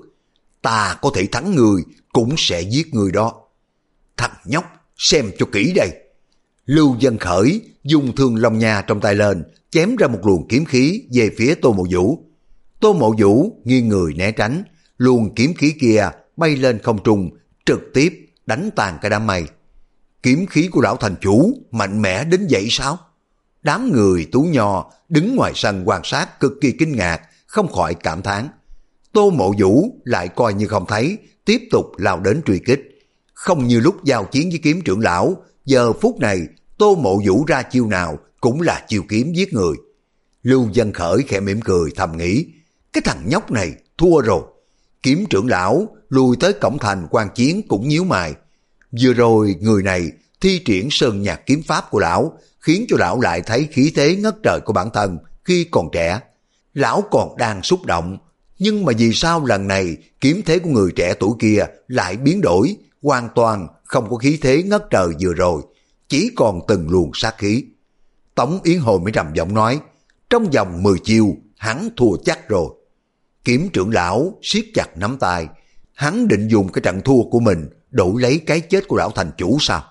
Ta có thể thắng người, cũng sẽ giết người đó. Thằng nhóc, xem cho kỹ đây. Lưu Dân Khởi dùng thương long nha trong tay lên, chém ra một luồng kiếm khí về phía Tô Mộ Vũ. Tô Mộ Vũ nghiêng người né tránh, luồng kiếm khí kia bay lên không trung, trực tiếp đánh tàn cả đám mây. Kiếm khí của lão thành chủ mạnh mẽ đến vậy sao? Đám người Tú Nho đứng ngoài sân quan sát cực kỳ kinh ngạc, không khỏi cảm thán. Tô Mộ Vũ lại coi như không thấy, tiếp tục lao đến truy kích. Không như lúc giao chiến với kiếm trưởng lão, giờ phút này Tô Mộ Vũ ra chiêu nào cũng là chiêu kiếm giết người. Lưu Dân Khởi khẽ mỉm cười thầm nghĩ, cái thằng nhóc này thua rồi. Kiếm trưởng lão lùi tới cổng thành quan chiến cũng nhíu mày. Vừa rồi người này thi triển sơn nhạc kiếm pháp của lão, khiến cho lão lại thấy khí thế ngất trời của bản thân khi còn trẻ. Lão còn đang xúc động, nhưng mà vì sao lần này kiếm thế của người trẻ tuổi kia lại biến đổi, hoàn toàn không có khí thế ngất trời vừa rồi, chỉ còn từng luồng sát khí. Tống Yến Hồi mới trầm giọng nói, trong vòng mười chiêu hắn thua chắc rồi. Kiếm trưởng lão siết chặt nắm tay, hắn định dùng cái trận thua của mình đổi lấy cái chết của lão thành chủ sao?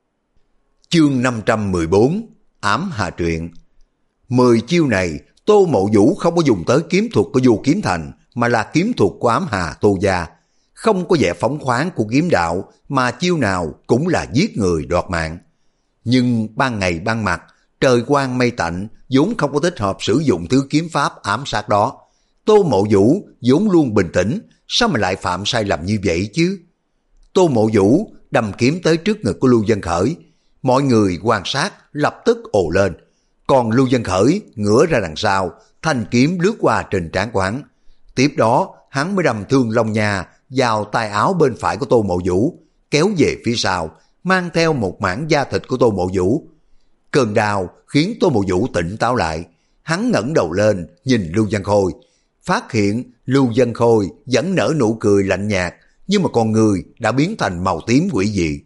Chương năm trăm mười bốn, Ám Hà Truyện. Mười chiêu này Tô Mộ Vũ không có dùng tới kiếm thuật của Vô Kiếm Thành, mà là kiếm thuật của Ám Hà Tô Gia. Không có vẻ phóng khoáng của kiếm đạo, mà chiêu nào cũng là giết người đoạt mạng. Nhưng ban ngày ban mặt, trời quang mây tạnh, vốn không có thích hợp sử dụng thứ kiếm pháp ám sát đó. Tô Mộ Vũ vốn luôn bình tĩnh, sao mà lại phạm sai lầm như vậy chứ? Tô Mộ Vũ đâm kiếm tới trước ngực của Lưu Dân Khởi. Mọi người quan sát lập tức ồ lên. Còn Lưu Dân Khởi ngửa ra đằng sau, thanh kiếm lướt qua trên trán của hắn. Tiếp đó hắn mới đâm thương long nha vào tay áo bên phải của Tô Mộ Vũ, kéo về phía sau, mang theo một mảng da thịt của Tô Mộ Vũ. Cơn đau khiến Tô Mộ Vũ tỉnh táo lại. Hắn ngẩng đầu lên nhìn Lưu Văn Khôi, phát hiện Lưu Văn Khôi vẫn nở nụ cười lạnh nhạt, nhưng mà con người đã biến thành màu tím quỷ dị.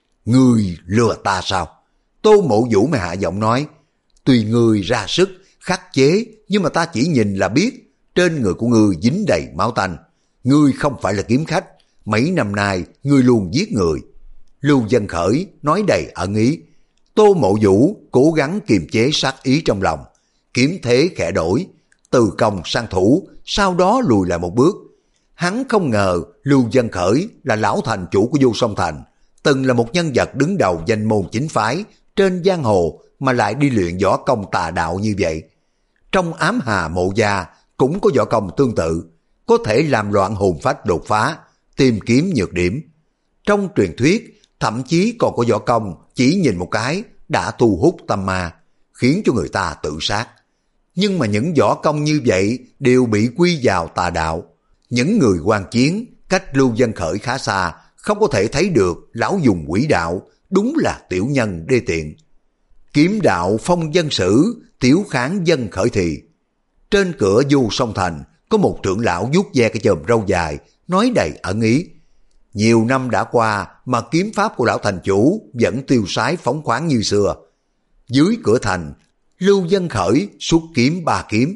Ngươi lừa ta sao? Tô Mộ Vũ mới hạ giọng nói, tùy ngươi ra sức khắc chế, nhưng mà ta chỉ nhìn là biết trên người của ngươi dính đầy máu tanh. Ngươi không phải là kiếm khách, mấy năm nay ngươi luôn giết người. Lưu Dân Khởi nói đầy ẩn ý. Tô Mộ Vũ cố gắng kiềm chế sát ý trong lòng, kiếm thế khẽ đổi, từ công sang thủ, sau đó lùi lại một bước. Hắn không ngờ Lưu Dân Khởi là lão thành chủ của Vô Song Thành, từng là một nhân vật đứng đầu danh môn chính phái trên giang hồ, mà lại đi luyện võ công tà đạo như vậy. Trong Ám Hà Mộ Gia cũng có võ công tương tự, có thể làm loạn hồn phách đột phá, tìm kiếm nhược điểm. Trong truyền thuyết thậm chí còn có võ công chỉ nhìn một cái đã thu hút tâm ma, khiến cho người ta tự sát. Nhưng mà những võ công như vậy đều bị quy vào tà đạo. Những người quan chiến cách Lưu Dân Khởi khá xa, không có thể thấy được lão dùng quỷ đạo, đúng là tiểu nhân đê tiện. Kiếm đạo phong dân sử, tiểu kháng dân khởi thì. Trên cửa Vô Song Thành có một trưởng lão vuốt ve cái chòm râu dài, nói đầy ẩn ý. Nhiều năm đã qua mà kiếm pháp của lão thành chủ vẫn tiêu sái phóng khoáng như xưa. Dưới cửa thành, Lưu Dân Khởi xuất kiếm ba kiếm,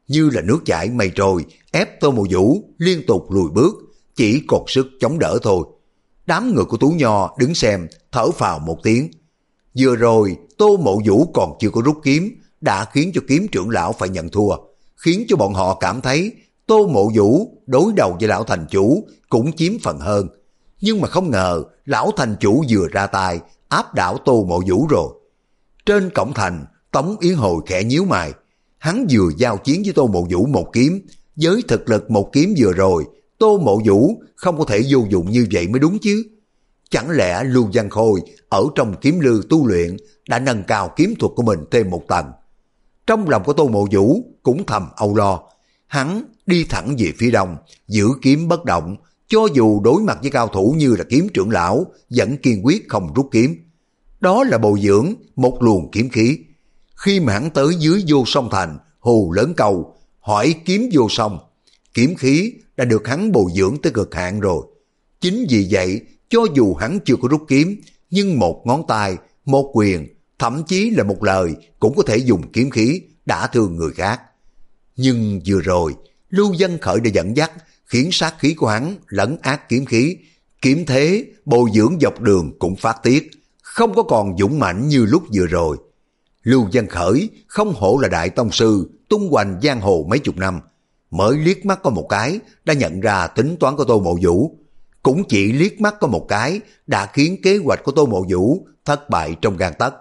như là nước chảy mây trôi, ép Tô Mộ Vũ liên tục lùi bước, chỉ còn sức chống đỡ thôi. Đám người của Tú Nho đứng xem, thở phào một tiếng. Vừa rồi Tô Mộ Vũ còn chưa có rút kiếm, đã khiến cho kiếm trưởng lão phải nhận thua, khiến cho bọn họ cảm thấy Tô Mộ Vũ đối đầu với lão thành chủ cũng chiếm phần hơn. Nhưng mà không ngờ lão thành chủ vừa ra tay áp đảo Tô Mộ Vũ rồi. Trên cổng thành, Tống Yến Hồi khẽ nhíu mày. Hắn vừa giao chiến với Tô Mộ Vũ một kiếm, với thực lực một kiếm vừa rồi, Tô Mộ Vũ không có thể vô dụng như vậy mới đúng chứ. Chẳng lẽ Lưu Văn Khôi ở trong kiếm lư tu luyện đã nâng cao kiếm thuật của mình thêm một tầng? Trong lòng của Tô Mộ Vũ cũng thầm âu lo. Hắn đi thẳng về phía đông, giữ kiếm bất động, cho dù đối mặt với cao thủ như là kiếm trưởng lão, vẫn kiên quyết không rút kiếm. Đó là bồi dưỡng một luồng kiếm khí. Khi mà hắn tới dưới Vô Song Thành, hù lớn câu, hỏi kiếm vô song, kiếm khí đã được hắn bồi dưỡng tới cực hạn rồi. Chính vì vậy, cho dù hắn chưa có rút kiếm, nhưng một ngón tay, một quyền, thậm chí là một lời cũng có thể dùng kiếm khí đả thương người khác. Nhưng vừa rồi, Lưu Văn Khởi đã dẫn dắt, khiến sát khí của hắn lẫn ác kiếm khí, kiếm thế, bồi dưỡng dọc đường cũng phát tiết, không có còn dũng mãnh như lúc vừa rồi. Lưu Văn Khởi không hổ là đại tông sư, tung hoành giang hồ mấy chục năm, mới liếc mắt có một cái đã nhận ra tính toán của Tô Mộ Vũ. Cũng chỉ liếc mắt có một cái đã khiến kế hoạch của Tô Mộ Vũ thất bại trong gang tấc.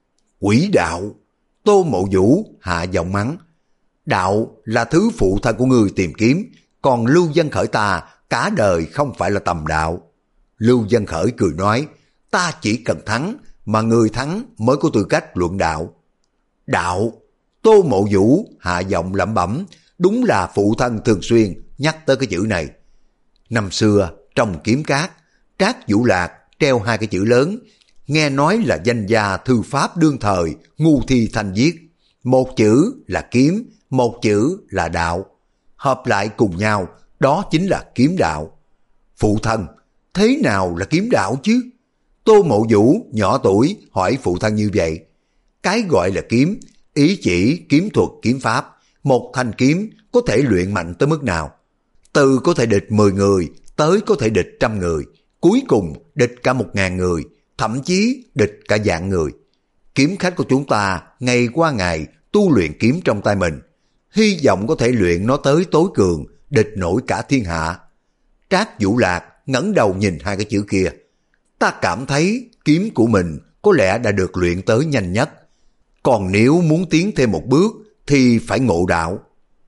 Quỷ đạo! Tô Mộ Vũ hạ giọng mắng. Đạo là thứ phụ thân của ngươi tìm kiếm, còn Lưu Văn Khởi ta cả đời không phải là tầm đạo. Lưu Văn Khởi cười nói, ta chỉ cần thắng, mà người thắng mới có tư cách luận đạo. Đạo! Tô Mộ Vũ hạ giọng lẩm bẩm, đúng là phụ thân thường xuyên nhắc tới cái chữ này. Năm xưa, trong kiếm cát, Trác Vũ Lạc treo hai cái chữ lớn, nghe nói là danh gia thư pháp đương thời, ngu thi thành viết. Một chữ là kiếm, một chữ là đạo. Hợp lại cùng nhau, đó chính là kiếm đạo. Phụ thân, thế nào là kiếm đạo chứ? Tô Mộ Vũ nhỏ tuổi hỏi phụ thân như vậy. Cái gọi là kiếm, ý chỉ kiếm thuật kiếm pháp, một thanh kiếm có thể luyện mạnh tới mức nào? Từ có thể địch mười người, tới có thể địch trăm người, cuối cùng địch cả một ngàn người, thậm chí địch cả vạn người. Kiếm khách của chúng ta ngày qua ngày tu luyện kiếm trong tay mình, hy vọng có thể luyện nó tới tối cường, địch nổi cả thiên hạ. Trác Vũ Lạc ngẩng đầu nhìn hai cái chữ kia. Ta cảm thấy kiếm của mình có lẽ đã được luyện tới nhanh nhất. Còn nếu muốn tiến thêm một bước thì phải ngộ đạo.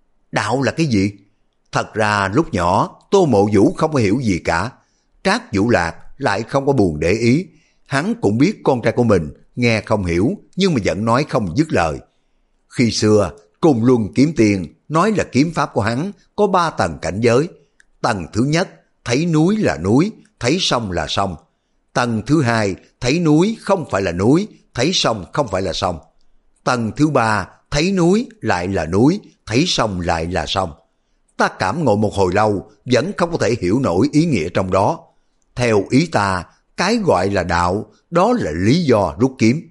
Đạo là cái gì? Thật ra lúc nhỏ Tô Mộ Vũ không có hiểu gì cả. Trác Vũ Lạc lại không có buồn để ý. Hắn cũng biết con trai của mình nghe không hiểu, nhưng mà vẫn nói không dứt lời. Khi xưa Côn Luân Kiếm Tiền nói là kiếm pháp của hắn có ba tầng cảnh giới. Tầng thứ nhất, thấy núi là núi, thấy sông là sông. Tầng thứ hai, thấy núi không phải là núi, thấy sông không phải là sông. Tầng thứ ba, thấy núi lại là núi, thấy sông lại là sông. Ta cảm ngộ một hồi lâu, vẫn không có thể hiểu nổi ý nghĩa trong đó. Theo ý ta, cái gọi là đạo, đó là lý do rút kiếm.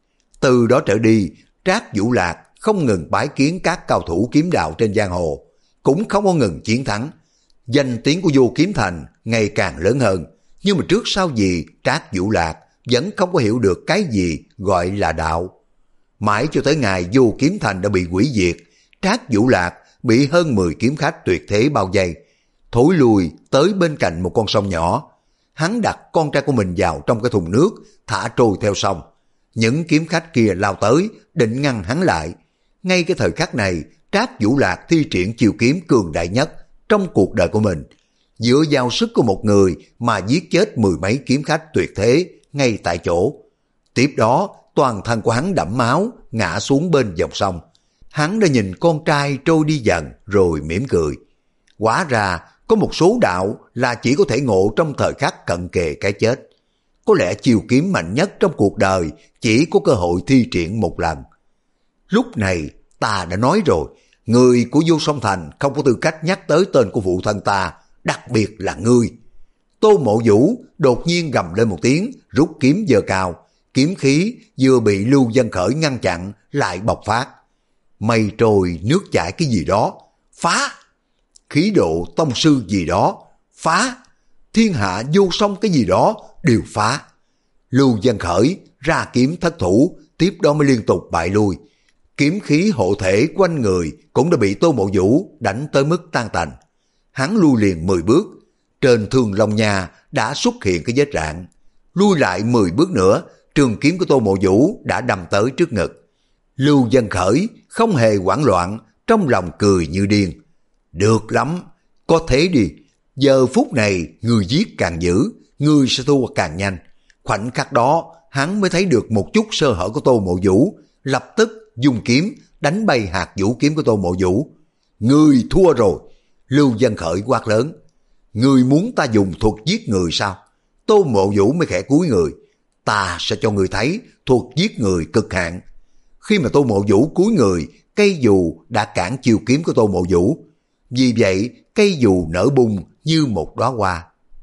Từ đó trở đi, Trác Vũ Lạc không ngừng bái kiến các cao thủ kiếm đạo trên giang hồ, cũng không có ngừng chiến thắng. Danh tiếng của Vô Kiếm Thành ngày càng lớn hơn, nhưng mà trước sau gì Trác Vũ Lạc vẫn không có hiểu được cái gì gọi là đạo. Mãi cho tới ngày Vô Kiếm Thành đã bị hủy diệt, Trác Vũ Lạc bị hơn mười kiếm khách tuyệt thế bao vây, thối lui tới bên cạnh một con sông nhỏ. Hắn đặt con trai của mình vào trong cái thùng nước, thả trôi theo sông. Những kiếm khách kia lao tới, định ngăn hắn lại. Ngay cái thời khắc này, Trác Vũ Lạc thi triển chiêu kiếm cường đại nhất trong cuộc đời của mình, dựa vào sức của một người mà giết chết mười mấy kiếm khách tuyệt thế ngay tại chỗ. Tiếp đó, toàn thân của hắn đẫm máu, ngã xuống bên dòng sông. Hắn đã nhìn con trai trôi đi dần rồi mỉm cười. Hóa ra, có một số đạo là chỉ có thể ngộ trong thời khắc cận kề cái chết. Có lẽ chiêu kiếm mạnh nhất trong cuộc đời chỉ có cơ hội thi triển một lần. Lúc này, ta đã nói rồi, người của Vô Song Thành không có tư cách nhắc tới tên của phụ thân ta, đặc biệt là ngươi. Tô Mộ Vũ đột nhiên gầm lên một tiếng, rút kiếm giơ cao, kiếm khí vừa bị Lưu Văn Khởi ngăn chặn lại bộc phát. mây trôi nước chảy cái gì đó, phá. Khí độ tông sư gì đó, phá. Thiên hạ vô song cái gì đó, đều phá. Lưu Văn Khởi ra kiếm thất thủ, tiếp đó mới liên tục bại lui. Kiếm khí hộ thể quanh người cũng đã bị Tô Mộ Vũ đánh tới mức tan tành. Hắn lui liền mười bước, trên Thương Long Nha đã xuất hiện cái vết rạn. Lui lại mười bước nữa, trường kiếm của Tô Mộ Vũ đã đâm tới trước ngực. Lưu Văn Khởi không hề hoảng loạn, trong lòng cười như điên. Được lắm, có thế đi. Giờ phút này người giết càng dữ, người sẽ thua càng nhanh. Khoảnh khắc đó, hắn mới thấy được một chút sơ hở của Tô Mộ Vũ, lập tức dùng kiếm đánh bay hạt vũ kiếm của Tô Mộ Vũ. Người thua rồi. Lưu Văn Khởi quát lớn. Người muốn ta dùng thuật giết người sao? Tô Mộ Vũ mới khẽ cúi người. Ta sẽ cho người thấy thuật giết người cực hạn. Khi mà Tô Mộ Vũ cúi người, cây dù đã cản chiêu kiếm của Tô Mộ Vũ. Vì vậy, cây dù nở bung như một đóa hoa.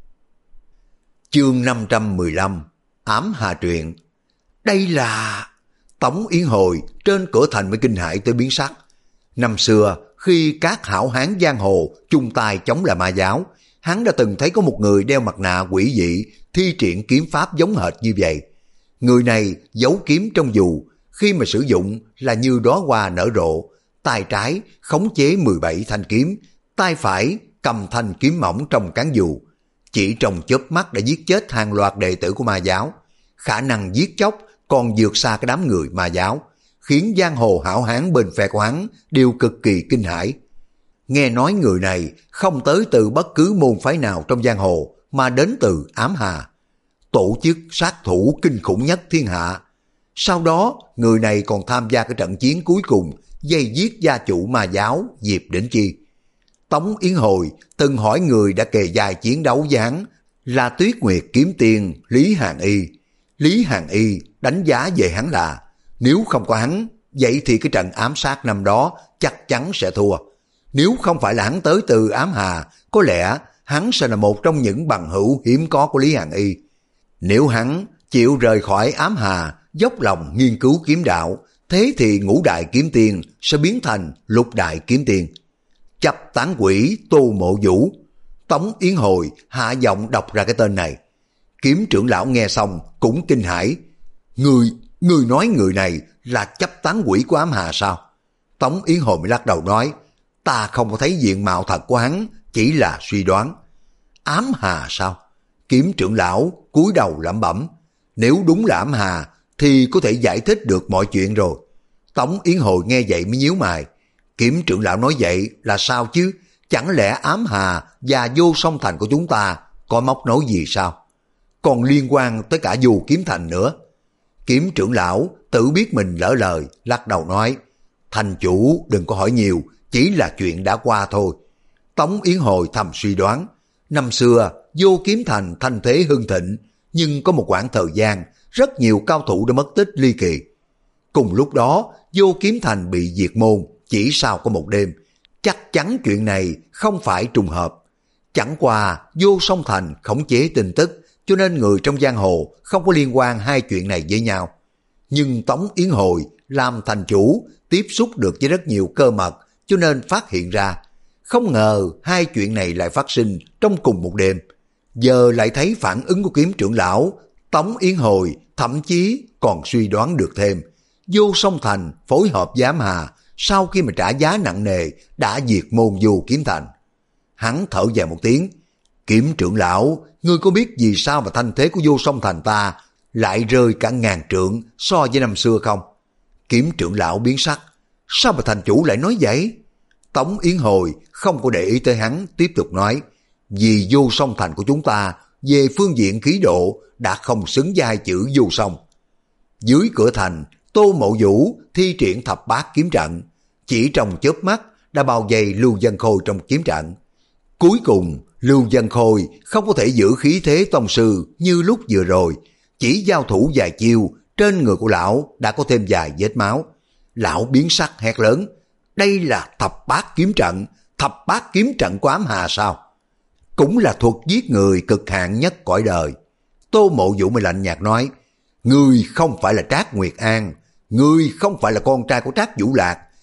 Chương năm trăm mười lăm, Ám Hà Truyện. Đây là... Tống Yến Hồi trên cửa thành mới kinh hãi tới biến sắc. Năm xưa, khi các hảo hán giang hồ chung tay chống lại ma giáo, hắn đã từng thấy có một người đeo mặt nạ quỷ dị, thi triển kiếm pháp giống hệt như vậy. Người này giấu kiếm trong dù, khi mà sử dụng là như đóa hoa nở rộ, tay trái khống chế mười bảy thanh kiếm, tay phải cầm thanh kiếm mỏng trong cán dù. Chỉ trong chớp mắt đã giết chết hàng loạt đệ tử của ma giáo. Khả năng giết chóc còn vượt xa cái đám người ma giáo, khiến giang hồ hảo hán bên phe của hắn đều cực kỳ kinh hãi. Nghe nói người này không tới từ bất cứ môn phái nào trong giang hồ, mà đến từ Ám Hà, tổ chức sát thủ kinh khủng nhất thiên hạ. Sau đó, người này còn tham gia cái trận chiến cuối cùng dây giết gia chủ ma giáo Diệp Đỉnh Chi. Tống Yến Hồi từng hỏi người đã kề vai chiến đấu với hắn là Tuyết Nguyệt kiếm tiên Lý Hàn Y. Lý Hàn Y đánh giá về hắn là nếu không có hắn, vậy thì cái trận ám sát năm đó chắc chắn sẽ thua. Nếu không phải là hắn tới từ Ám Hà, có lẽ hắn sẽ là một trong những bằng hữu hiếm có của Lý Hàn Y. Nếu hắn chịu rời khỏi Ám Hà, dốc lòng nghiên cứu kiếm đạo, thế thì ngũ đại kiếm tiên sẽ biến thành lục đại kiếm tiên. Chấp tán quỷ Tô Mộ Vũ. Tống Yến Hồi hạ giọng đọc ra cái tên này. Kiếm trưởng lão nghe xong cũng kinh hãi. Người, người nói người này là chấp tán quỷ của Ám Hà sao? Tống Yến Hồi mới lắc đầu nói, ta không có thấy diện mạo thật của hắn, chỉ là suy đoán. Ám Hà sao? Kiếm trưởng lão cúi đầu lẩm bẩm, nếu đúng là Ám Hà thì có thể giải thích được mọi chuyện rồi. Tống Yến Hồi nghe vậy mới nhíu mày. Kiếm trưởng lão nói vậy là sao chứ? Chẳng lẽ Ám Hà và Vô Song Thành của chúng ta có móc nối gì sao? Còn liên quan tới cả Vô Kiếm Thành nữa. Kiếm trưởng lão tự biết mình lỡ lời, lắc đầu nói, thành chủ đừng có hỏi nhiều, chỉ là chuyện đã qua thôi. Tống Yến Hồi thầm suy đoán, năm xưa Vô Kiếm Thành thanh thế hưng thịnh, nhưng có một quãng thời gian rất nhiều cao thủ đã mất tích ly kỳ. Cùng lúc đó Vô Kiếm Thành bị diệt môn chỉ sau có một đêm. Chắc chắn chuyện này không phải trùng hợp. Chẳng qua Vô Song Thành khống chế tin tức, cho nên người trong giang hồ không có liên quan hai chuyện này với nhau. Nhưng Tống Yến Hồi làm thành chủ, tiếp xúc được với rất nhiều cơ mật, cho nên phát hiện ra. Không ngờ hai chuyện này lại phát sinh trong cùng một đêm. Giờ lại thấy phản ứng của kiếm trưởng lão, Tống Yến Hồi thậm chí còn suy đoán được thêm. Vô Song Thành phối hợp với Ám Hà, sau khi mà trả giá nặng nề đã diệt môn Vô Kiếm Thành. Hắn thở dài một tiếng, kiếm trưởng lão, ngươi có biết vì sao mà thanh thế của Vô Song Thành ta lại rơi cả ngàn trượng so với năm xưa không? Kiếm trưởng lão biến sắc, sao mà thành chủ lại nói vậy? Tống Yến Hồi không có để ý tới hắn, tiếp tục nói, vì Vô Song Thành của chúng ta về phương diện khí độ đã không xứng với hai chữ Vô Song. Dưới cửa thành, Tô Mộ Vũ thi triển thập bát kiếm trận, chỉ trong chớp mắt đã bao vây Lưu Văn Khôi trong kiếm trận. Cuối cùng Lưu Văn Khôi không có thể giữ khí thế tông sư như lúc vừa rồi, chỉ giao thủ vài chiêu, trên người của lão đã có thêm vài vết máu. Lão biến sắc hét lớn, đây là thập bát kiếm trận, thập bát kiếm trận của Ám Hà sao? Cũng là thuật giết người cực hạn nhất cõi đời. Tô Mộ Vũ mới lạnh nhạt nói, ngươi không phải là Trác Nguyệt An, ngươi không phải là con trai của Trác Vũ Lạc,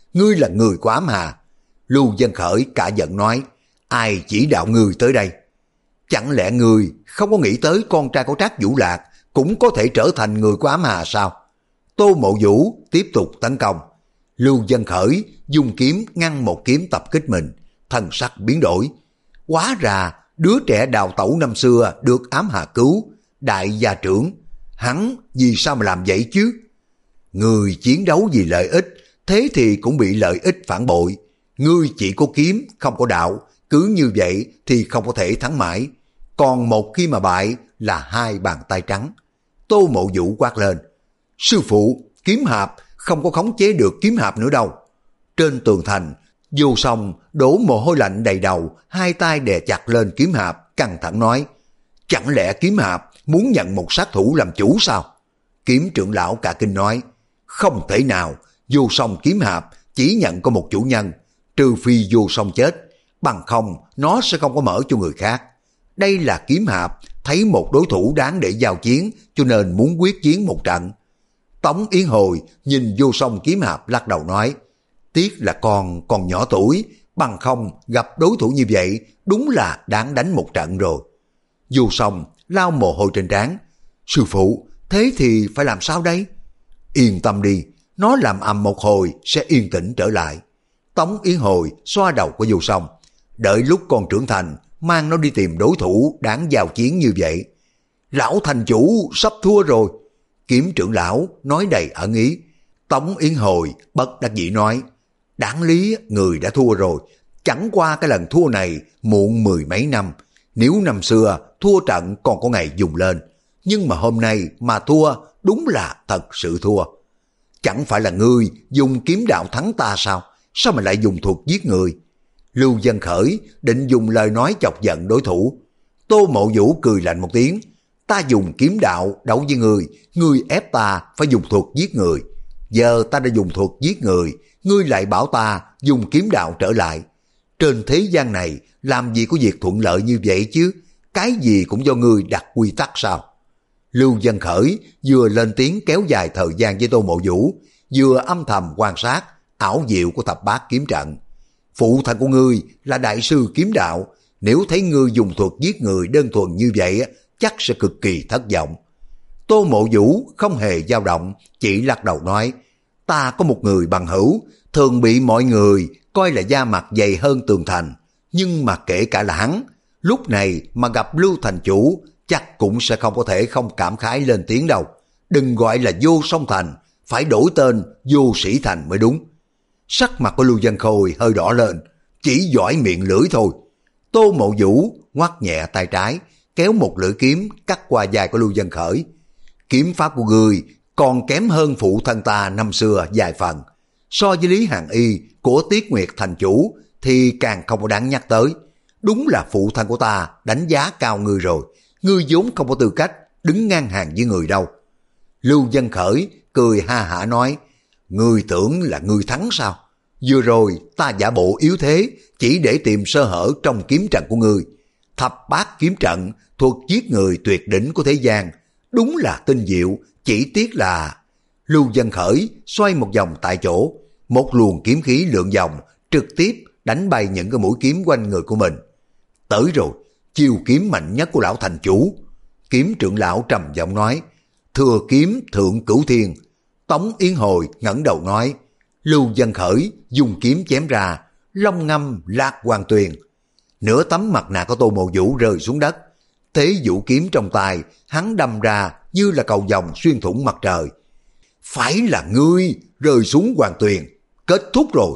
ngươi là người của ám hà. Lưu Dân Khởi cả giận nói, ai chỉ đạo ngươi tới đây? Chẳng lẽ ngươi không có nghĩ tới con trai của Trác Vũ Lạc cũng có thể trở thành người của ám hà sao? Tô Mộ Vũ tiếp tục tấn công. Lưu Dân Khởi dùng kiếm ngăn một kiếm tập kích mình, thần sắc biến đổi. Hóa ra đứa trẻ đào tẩu năm xưa được ám hà cứu, đại gia trưởng, hắn vì sao mà làm vậy chứ? Người chiến đấu vì lợi ích, thế thì cũng bị lợi ích phản bội. Ngươi chỉ có kiếm, không có đạo, cứ như vậy thì không có thể thắng mãi. Còn một khi mà bại là hai bàn tay trắng. Tô Mộ Vũ quát lên, sư phụ, kiếm hạp, không có khống chế được kiếm hạp nữa đâu. Trên tường thành, Vô Song đổ mồ hôi lạnh đầy đầu, hai tay đè chặt lên kiếm hạp, căng thẳng nói, chẳng lẽ kiếm hạp muốn nhận một sát thủ làm chủ sao? Kiếm trưởng lão cả kinh nói, không thể nào, Vô Song kiếm hạp chỉ nhận có một chủ nhân, trừ phi Vô Song chết, bằng không nó sẽ không có mở cho người khác. Đây là kiếm hạp thấy một đối thủ đáng để giao chiến, cho nên muốn quyết chiến một trận. Tống Yến Hồi nhìn Vô Song kiếm hạp lắc đầu nói, tiếc là con còn nhỏ tuổi, bằng không gặp đối thủ như vậy đúng là đáng đánh một trận rồi. Vô Song lau mồ hôi trên trán, sư phụ, thế thì phải làm sao đây? Yên tâm đi, nó làm ầm một hồi sẽ yên tĩnh trở lại. Tống Yến Hồi xoa đầu của Vô Song, đợi lúc con trưởng thành mang nó đi tìm đối thủ đáng giao chiến như vậy. Lão thành chủ sắp thua rồi. Kiếm trưởng lão nói đầy ẩn ý. Tống Yến Hồi bất đắc dĩ nói, đáng lý người đã thua rồi, chẳng qua cái lần thua này muộn mười mấy năm. Nếu năm xưa thua trận còn có ngày dùng lên, nhưng mà hôm nay mà thua đúng là thật sự thua. Chẳng phải là ngươi dùng kiếm đạo thắng ta sao? Sao mà lại dùng thuật giết người? Lưu Dân Khởi định dùng lời nói chọc giận đối thủ. Tô Mộ Vũ cười lạnh một tiếng, ta dùng kiếm đạo đấu với ngươi, ngươi ép ta phải dùng thuật giết người. Giờ ta đã dùng thuật giết người, ngươi lại bảo ta dùng kiếm đạo trở lại. Trên thế gian này làm gì có việc thuận lợi như vậy chứ? Cái gì cũng do ngươi đặt quy tắc sao? Lưu Dân Khởi vừa lên tiếng kéo dài thời gian với Tô Mộ Vũ, vừa âm thầm quan sát ảo diệu của thập bát kiếm trận. Phụ thân của ngươi là đại sư kiếm đạo, nếu thấy ngươi dùng thuật giết người đơn thuần như vậy chắc sẽ cực kỳ thất vọng. Tô Mộ Vũ không hề dao động, chỉ lắc đầu nói, ta có một người bằng hữu, thường bị mọi người coi là da mặt dày hơn tường thành, nhưng mà kể cả là hắn, lúc này mà gặp Lưu thành chủ chắc cũng sẽ không có thể không cảm khái lên tiếng đâu. Đừng gọi là Vô Song Thành, phải đổi tên Vô Sĩ Thành mới đúng. Sắc mặt của Lưu Dân Khôi hơi đỏ lên, chỉ giỏi miệng lưỡi thôi. Tô Mộ Vũ ngoắt nhẹ tay trái, kéo một lưỡi kiếm cắt qua vai của Lưu Dân Khởi. Kiếm pháp của ngươi còn kém hơn phụ thân ta năm xưa vài phần. So với Lý Hàn Y của Tiết Nguyệt thành chủ thì càng không có đáng nhắc tới. Đúng là phụ thân của ta đánh giá cao ngươi rồi, ngươi vốn không có tư cách đứng ngang hàng với người đâu. Lưu Dân Khởi cười ha hả nói, ngươi tưởng là ngươi thắng sao? Vừa rồi ta giả bộ yếu thế chỉ để tìm sơ hở trong kiếm trận của ngươi. Thập bát kiếm trận, thuật giết người tuyệt đỉnh của thế gian, đúng là tinh diệu, chỉ tiếc là... Lưu Dân Khởi xoay một vòng tại chỗ, một luồng kiếm khí lượn vòng trực tiếp đánh bay những cái mũi kiếm quanh người của mình. Tới rồi, chiêu kiếm mạnh nhất của lão thành chủ. Kiếm trưởng lão trầm giọng nói, thừa kiếm thượng cửu thiên. Tống Yến Hồi ngẩng đầu nói, Lưu Dân Khởi dùng kiếm chém ra, long ngâm lạc hoàng tuyền. Nửa tấm mặt nạ của Tô Mộ Vũ rơi xuống đất. Thế vũ kiếm trong tay hắn đâm ra như là cầu vồng xuyên thủng mặt trời. Phải là ngươi rơi xuống hoàng tuyền, kết thúc rồi.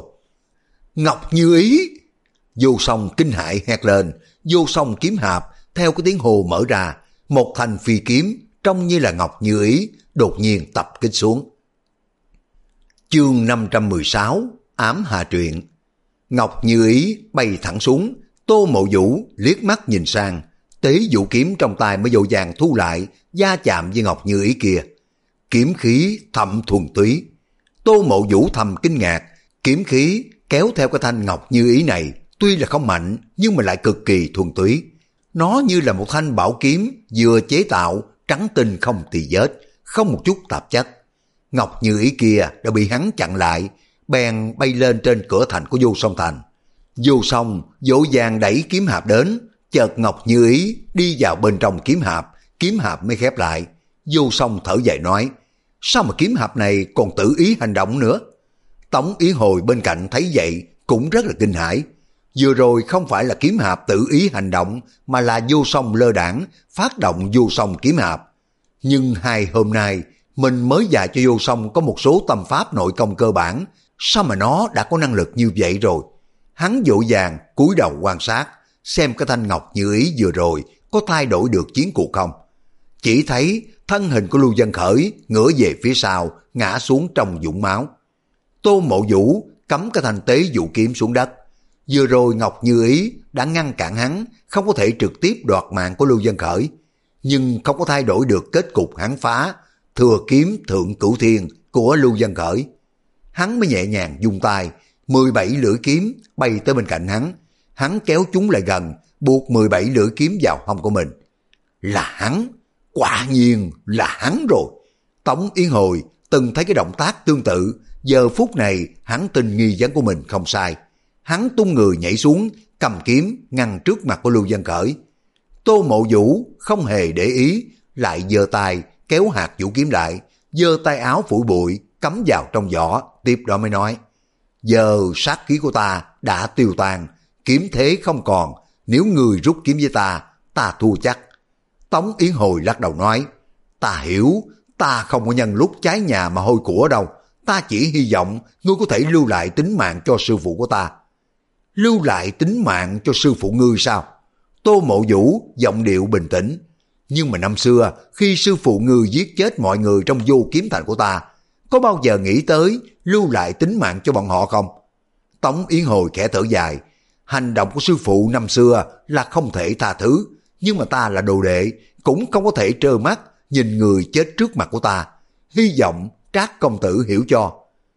Ngọc Như Ý! Vô Song kinh hãi hét lên, Vô Song kiếm hạp theo cái tiếng hồ mở ra, một thanh phi kiếm trông như là Ngọc Như Ý đột nhiên tập kích xuống. Chương năm trăm mười sáu, ám hà truyện. Ngọc Như Ý bay thẳng xuống, Tô Mộ Vũ liếc mắt nhìn sang, tế vũ kiếm trong tay mới vội vàng thu lại, va chạm với Ngọc Như Ý kia. Kiếm khí thậm thuần túy. Tô Mộ Vũ thầm kinh ngạc, kiếm khí kéo theo cái thanh Ngọc Như Ý này tuy là không mạnh nhưng mà lại cực kỳ thuần túy. Nó như là một thanh bảo kiếm vừa chế tạo, trắng tinh không tì vết, không một chút tạp chất. Ngọc Như Ý kia đã bị hắn chặn lại, bèn bay lên trên cửa thành của Vô Song Thành. Vô Song dỗ dàng đẩy kiếm hạp đến, chợt Ngọc Như Ý đi vào bên trong kiếm hạp, kiếm hạp mới khép lại. Vô Song thở dài nói, sao mà kiếm hạp này còn tự ý hành động nữa? Tống Yến Hồi bên cạnh thấy vậy cũng rất là kinh hãi. Vừa rồi không phải là kiếm hạp tự ý hành động, mà là Vô Song lơ đãng phát động Vô Song kiếm hạp. Nhưng hai hôm nay mình mới dạy cho Vô Song có một số tâm pháp nội công cơ bản, sao mà nó đã có năng lực như vậy rồi? Hắn vội vàng cúi đầu quan sát, xem cái thanh Ngọc Như Ý vừa rồi có thay đổi được chiến cuộc không. Chỉ thấy thân hình của Lưu Vân Khởi ngửa về phía sau, ngã xuống trong vũng máu. Tô Mộ Vũ cắm cái thanh tế vũ kiếm xuống đất. Vừa rồi Ngọc Như Ý đã ngăn cản hắn, không có thể trực tiếp đoạt mạng của Lưu Vân Khởi, nhưng không có thay đổi được kết cục hắn phá thừa kiếm thượng cửu thiên của Lưu Vân Khởi. Hắn mới nhẹ nhàng vung tay, mười bảy lưỡi kiếm bay tới bên cạnh hắn. Hắn kéo chúng lại gần, buộc mười bảy lưỡi kiếm vào hông của mình. Là hắn, quả nhiên là hắn rồi. Tống Yến Hồi từng thấy cái động tác tương tự, giờ phút này hắn tin nghi vấn của mình không sai. Hắn tung người nhảy xuống, cầm kiếm ngăn trước mặt của Lưu Vân Khởi. Tô Mộ Vũ không hề để ý, lại giơ tay kéo hạt vũ kiếm lại, giơ tay áo phủi bụi cắm vào trong vỏ, tiếp đó mới nói, giờ sát khí của ta đã tiêu tan, kiếm thế không còn, nếu người rút kiếm với ta, ta thua chắc. Tống Yến Hồi lắc đầu nói, ta hiểu, ta không có nhân lúc cháy nhà mà hôi của đâu, ta chỉ hy vọng ngươi có thể lưu lại tính mạng cho sư phụ của ta. Lưu lại tính mạng cho sư phụ ngươi sao? Tô Mộ Vũ giọng điệu bình tĩnh, nhưng mà năm xưa khi sư phụ ngươi giết chết mọi người trong Vô Kiếm Thành của ta, có bao giờ nghĩ tới lưu lại tính mạng cho bọn họ không? Tống Yến Hồi khẽ thở dài, hành động của sư phụ năm xưa là không thể tha thứ, nhưng mà ta là đồ đệ, cũng không có thể trơ mắt nhìn người chết trước mặt của ta. Hy vọng Trác công tử hiểu cho.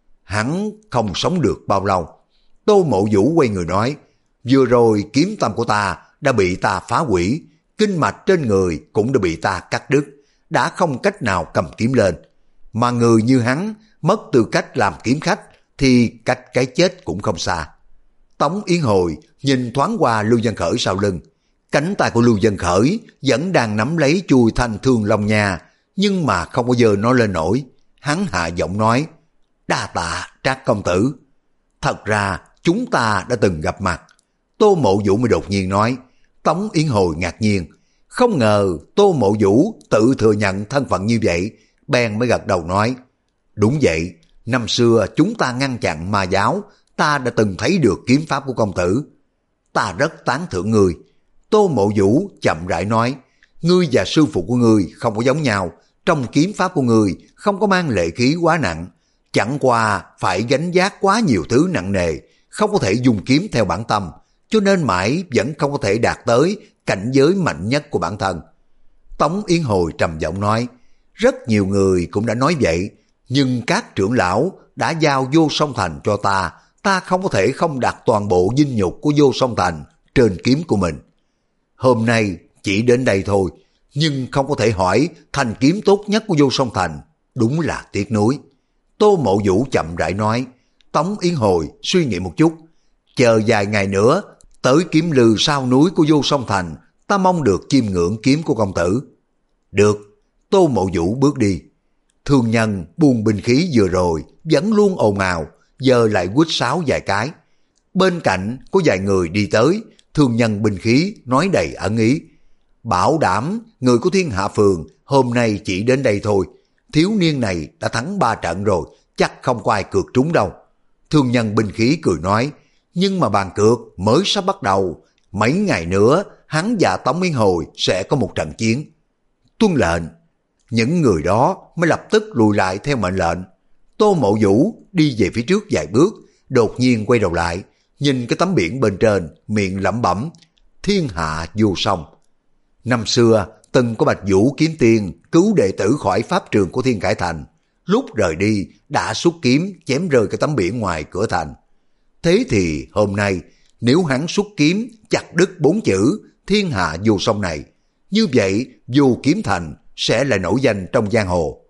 Hắn không sống được bao lâu. Tô Mộ Vũ quay người nói, vừa rồi kiếm tâm của ta đã bị ta phá hủy, kinh mạch trên người cũng đã bị ta cắt đứt, đã không cách nào cầm kiếm lên. Mà người như hắn mất tư cách làm kiếm khách thì cách cái chết cũng không xa. Tống Yến Hồi nhìn thoáng qua Lưu Vân Khởi sau lưng. Cánh tay của Lưu Vân Khởi vẫn đang nắm lấy chuôi thanh thương long nha, nhưng mà không bao giờ nó lên nổi. Hắn hạ giọng nói, đa tạ Trác công tử. Thật ra chúng ta đã từng gặp mặt. Tô Mộ Vũ mới đột nhiên nói. Tống Yến Hồi ngạc nhiên, không ngờ Tô Mộ Vũ tự thừa nhận thân phận như vậy, bèn mới gật đầu nói, đúng vậy, năm xưa chúng ta ngăn chặn ma giáo, ta đã từng thấy được kiếm pháp của công tử. Ta rất tán thưởng người. Tô Mộ Vũ chậm rãi nói, ngươi và sư phụ của ngươi không có giống nhau, trong kiếm pháp của ngươi không có mang lệ khí quá nặng, chẳng qua phải gánh vác quá nhiều thứ nặng nề, không có thể dùng kiếm theo bản tâm, cho nên mãi vẫn không có thể đạt tới cảnh giới mạnh nhất của bản thân. Tống Yến Hồi trầm giọng nói, rất nhiều người cũng đã nói vậy, nhưng các trưởng lão đã giao Vô Song Thành cho ta, ta không có thể không đặt toàn bộ dinh nhục của Vô Song Thành trên kiếm của mình. Hôm nay chỉ đến đây thôi, nhưng không có thể hỏi thanh kiếm tốt nhất của Vô Song Thành, đúng là tiếc nuối. Tô Mộ Vũ chậm rãi nói. Tống Yến Hồi suy nghĩ một chút, chờ vài ngày nữa tới kiếm lư sau núi của Vô Song Thành, ta mong được chiêm ngưỡng kiếm của công tử. Được. Tô Mộ Vũ bước đi. Thương nhân buông binh khí vừa rồi vẫn luôn ồn ào, giờ lại quýt sáo vài cái. Bên cạnh có vài người đi tới, thương nhân binh khí nói đầy ẩn ý. Bảo đảm người của Thiên Hạ Phường hôm nay chỉ đến đây thôi. Thiếu niên này đã thắng ba trận rồi, chắc không có ai cược trúng đâu. Thương nhân binh khí cười nói, nhưng mà bàn cược mới sắp bắt đầu. Mấy ngày nữa hắn và Tống Yến Hồi sẽ có một trận chiến. Tuân lệnh. Những người đó mới lập tức lùi lại theo mệnh lệnh. Tô Mộ Vũ đi về phía trước vài bước, đột nhiên quay đầu lại, nhìn cái tấm biển bên trên, miệng lẩm bẩm, thiên hạ vô song. Năm xưa từng có Bạch Vũ kiếm tiên cứu đệ tử khỏi pháp trường của Thiên Cải Thành, lúc rời đi đã xuất kiếm chém rơi cái tấm biển ngoài cửa thành. Thế thì hôm nay nếu hắn xuất kiếm chặt đứt bốn chữ thiên hạ vô song này, như vậy Vô Kiếm Thành sẽ lại nổi danh trong giang hồ.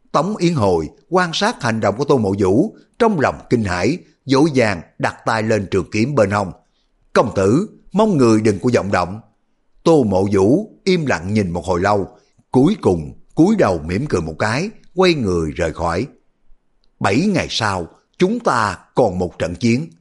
Tống Yến Hồi quan sát hành động của Tô Mộ Vũ, trong lòng kinh hãi, vội vàng đặt tay lên trường kiếm bên hông. Công tử, mong người đừng có vọng động. Tô Mộ Vũ im lặng nhìn một hồi lâu, cuối cùng cúi đầu mỉm cười một cái, quay người rời khỏi. Bảy ngày sau, chúng ta còn một trận chiến.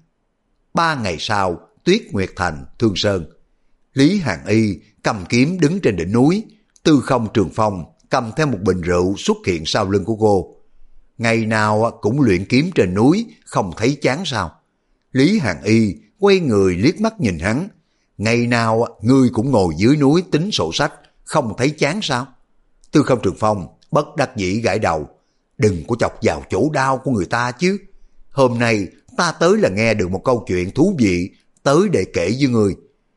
Ba ngày sau, Tuyết Nguyệt Thành, Thương Sơn. Lý Hàn Y cầm kiếm đứng trên đỉnh núi, Tư Không Trường Phong cầm theo một bình rượu xuất hiện sau lưng của cô. Ngày nào cũng luyện kiếm trên núi, không thấy chán sao? Lý Hàn Y quay người liếc mắt nhìn hắn. Ngày nào ngươi cũng ngồi dưới núi tính sổ sách, không thấy chán sao? Tư Không Trường Phong bất đắc dĩ gãi đầu. Đừng có chọc vào chỗ đau của người ta chứ. Hôm nay ta tới là nghe được một câu chuyện thú vị, tới để kể với ngươi.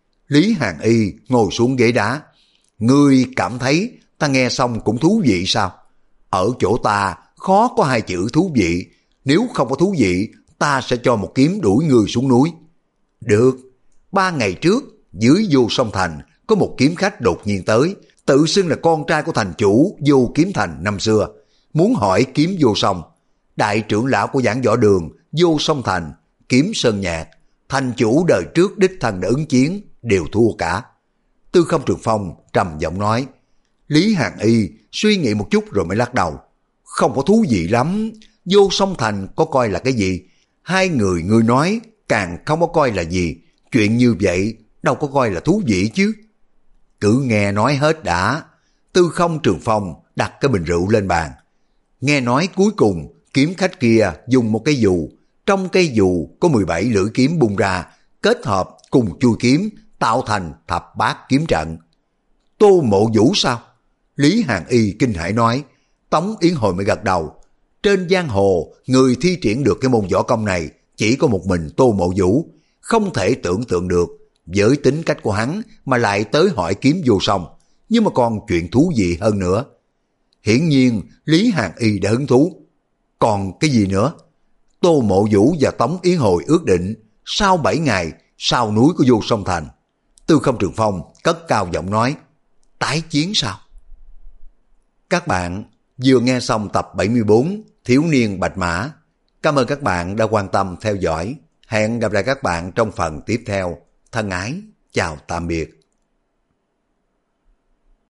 Lý Hàn Y ngồi xuống ghế đá. Ngươi cảm thấy ta nghe xong cũng thú vị sao? Ở chỗ ta khó có hai chữ thú vị. Nếu không có thú vị, ta sẽ cho một kiếm đuổi ngươi xuống núi. Được. Ba ngày trước, dưới Vô Song Thành có một kiếm khách đột nhiên tới, tự xưng là con trai của thành chủ Vô Kiếm Thành năm xưa, muốn hỏi kiếm vô song. Đại trưởng lão của Giảng Võ Đường, Vô Song Thành, Kiếm Sơn Nhạc, thành chủ đời trước đích thân đã ứng chiến, đều thua cả. Tư Không Trường Phong trầm giọng nói. Lý Hàn Y suy nghĩ một chút rồi mới lắc đầu. Không có thú vị lắm, Vô Song Thành có coi là cái gì? Hai người ngươi nói càng không có coi là gì. Chuyện như vậy đâu có coi là thú vị chứ. Cứ nghe nói hết đã. Tư Không Trường Phong đặt cái bình rượu lên bàn. Nghe nói cuối cùng kiếm khách kia dùng một cây dù, trong cây dù có mười bảy lưỡi kiếm bung ra, kết hợp cùng chui kiếm tạo thành thập bát kiếm trận. Tô Mộ Vũ sao? Lý Hàn Y kinh hãi nói. Tống Yến Hồi mới gật đầu. Trên giang hồ, người thi triển được cái môn võ công này chỉ có một mình Tô Mộ Vũ. Không thể tưởng tượng được, với tính cách của hắn mà lại tới hỏi kiếm vô song, nhưng mà còn chuyện thú vị hơn nữa. Hiển nhiên Lý Hàn Y đã hứng thú. Còn cái gì nữa? Tô Mộ Vũ và Tống Yến Hồi ước định sau bảy ngày sau núi của Vô Song Thành. Tư Không Trường Phong cất cao giọng nói. Tái chiến sao? Các bạn vừa nghe xong tập bảy mươi bốn Thiếu Niên Bạch Mã. Cảm ơn các bạn đã quan tâm theo dõi. Hẹn gặp lại các bạn trong phần tiếp theo. Thân ái, chào tạm biệt.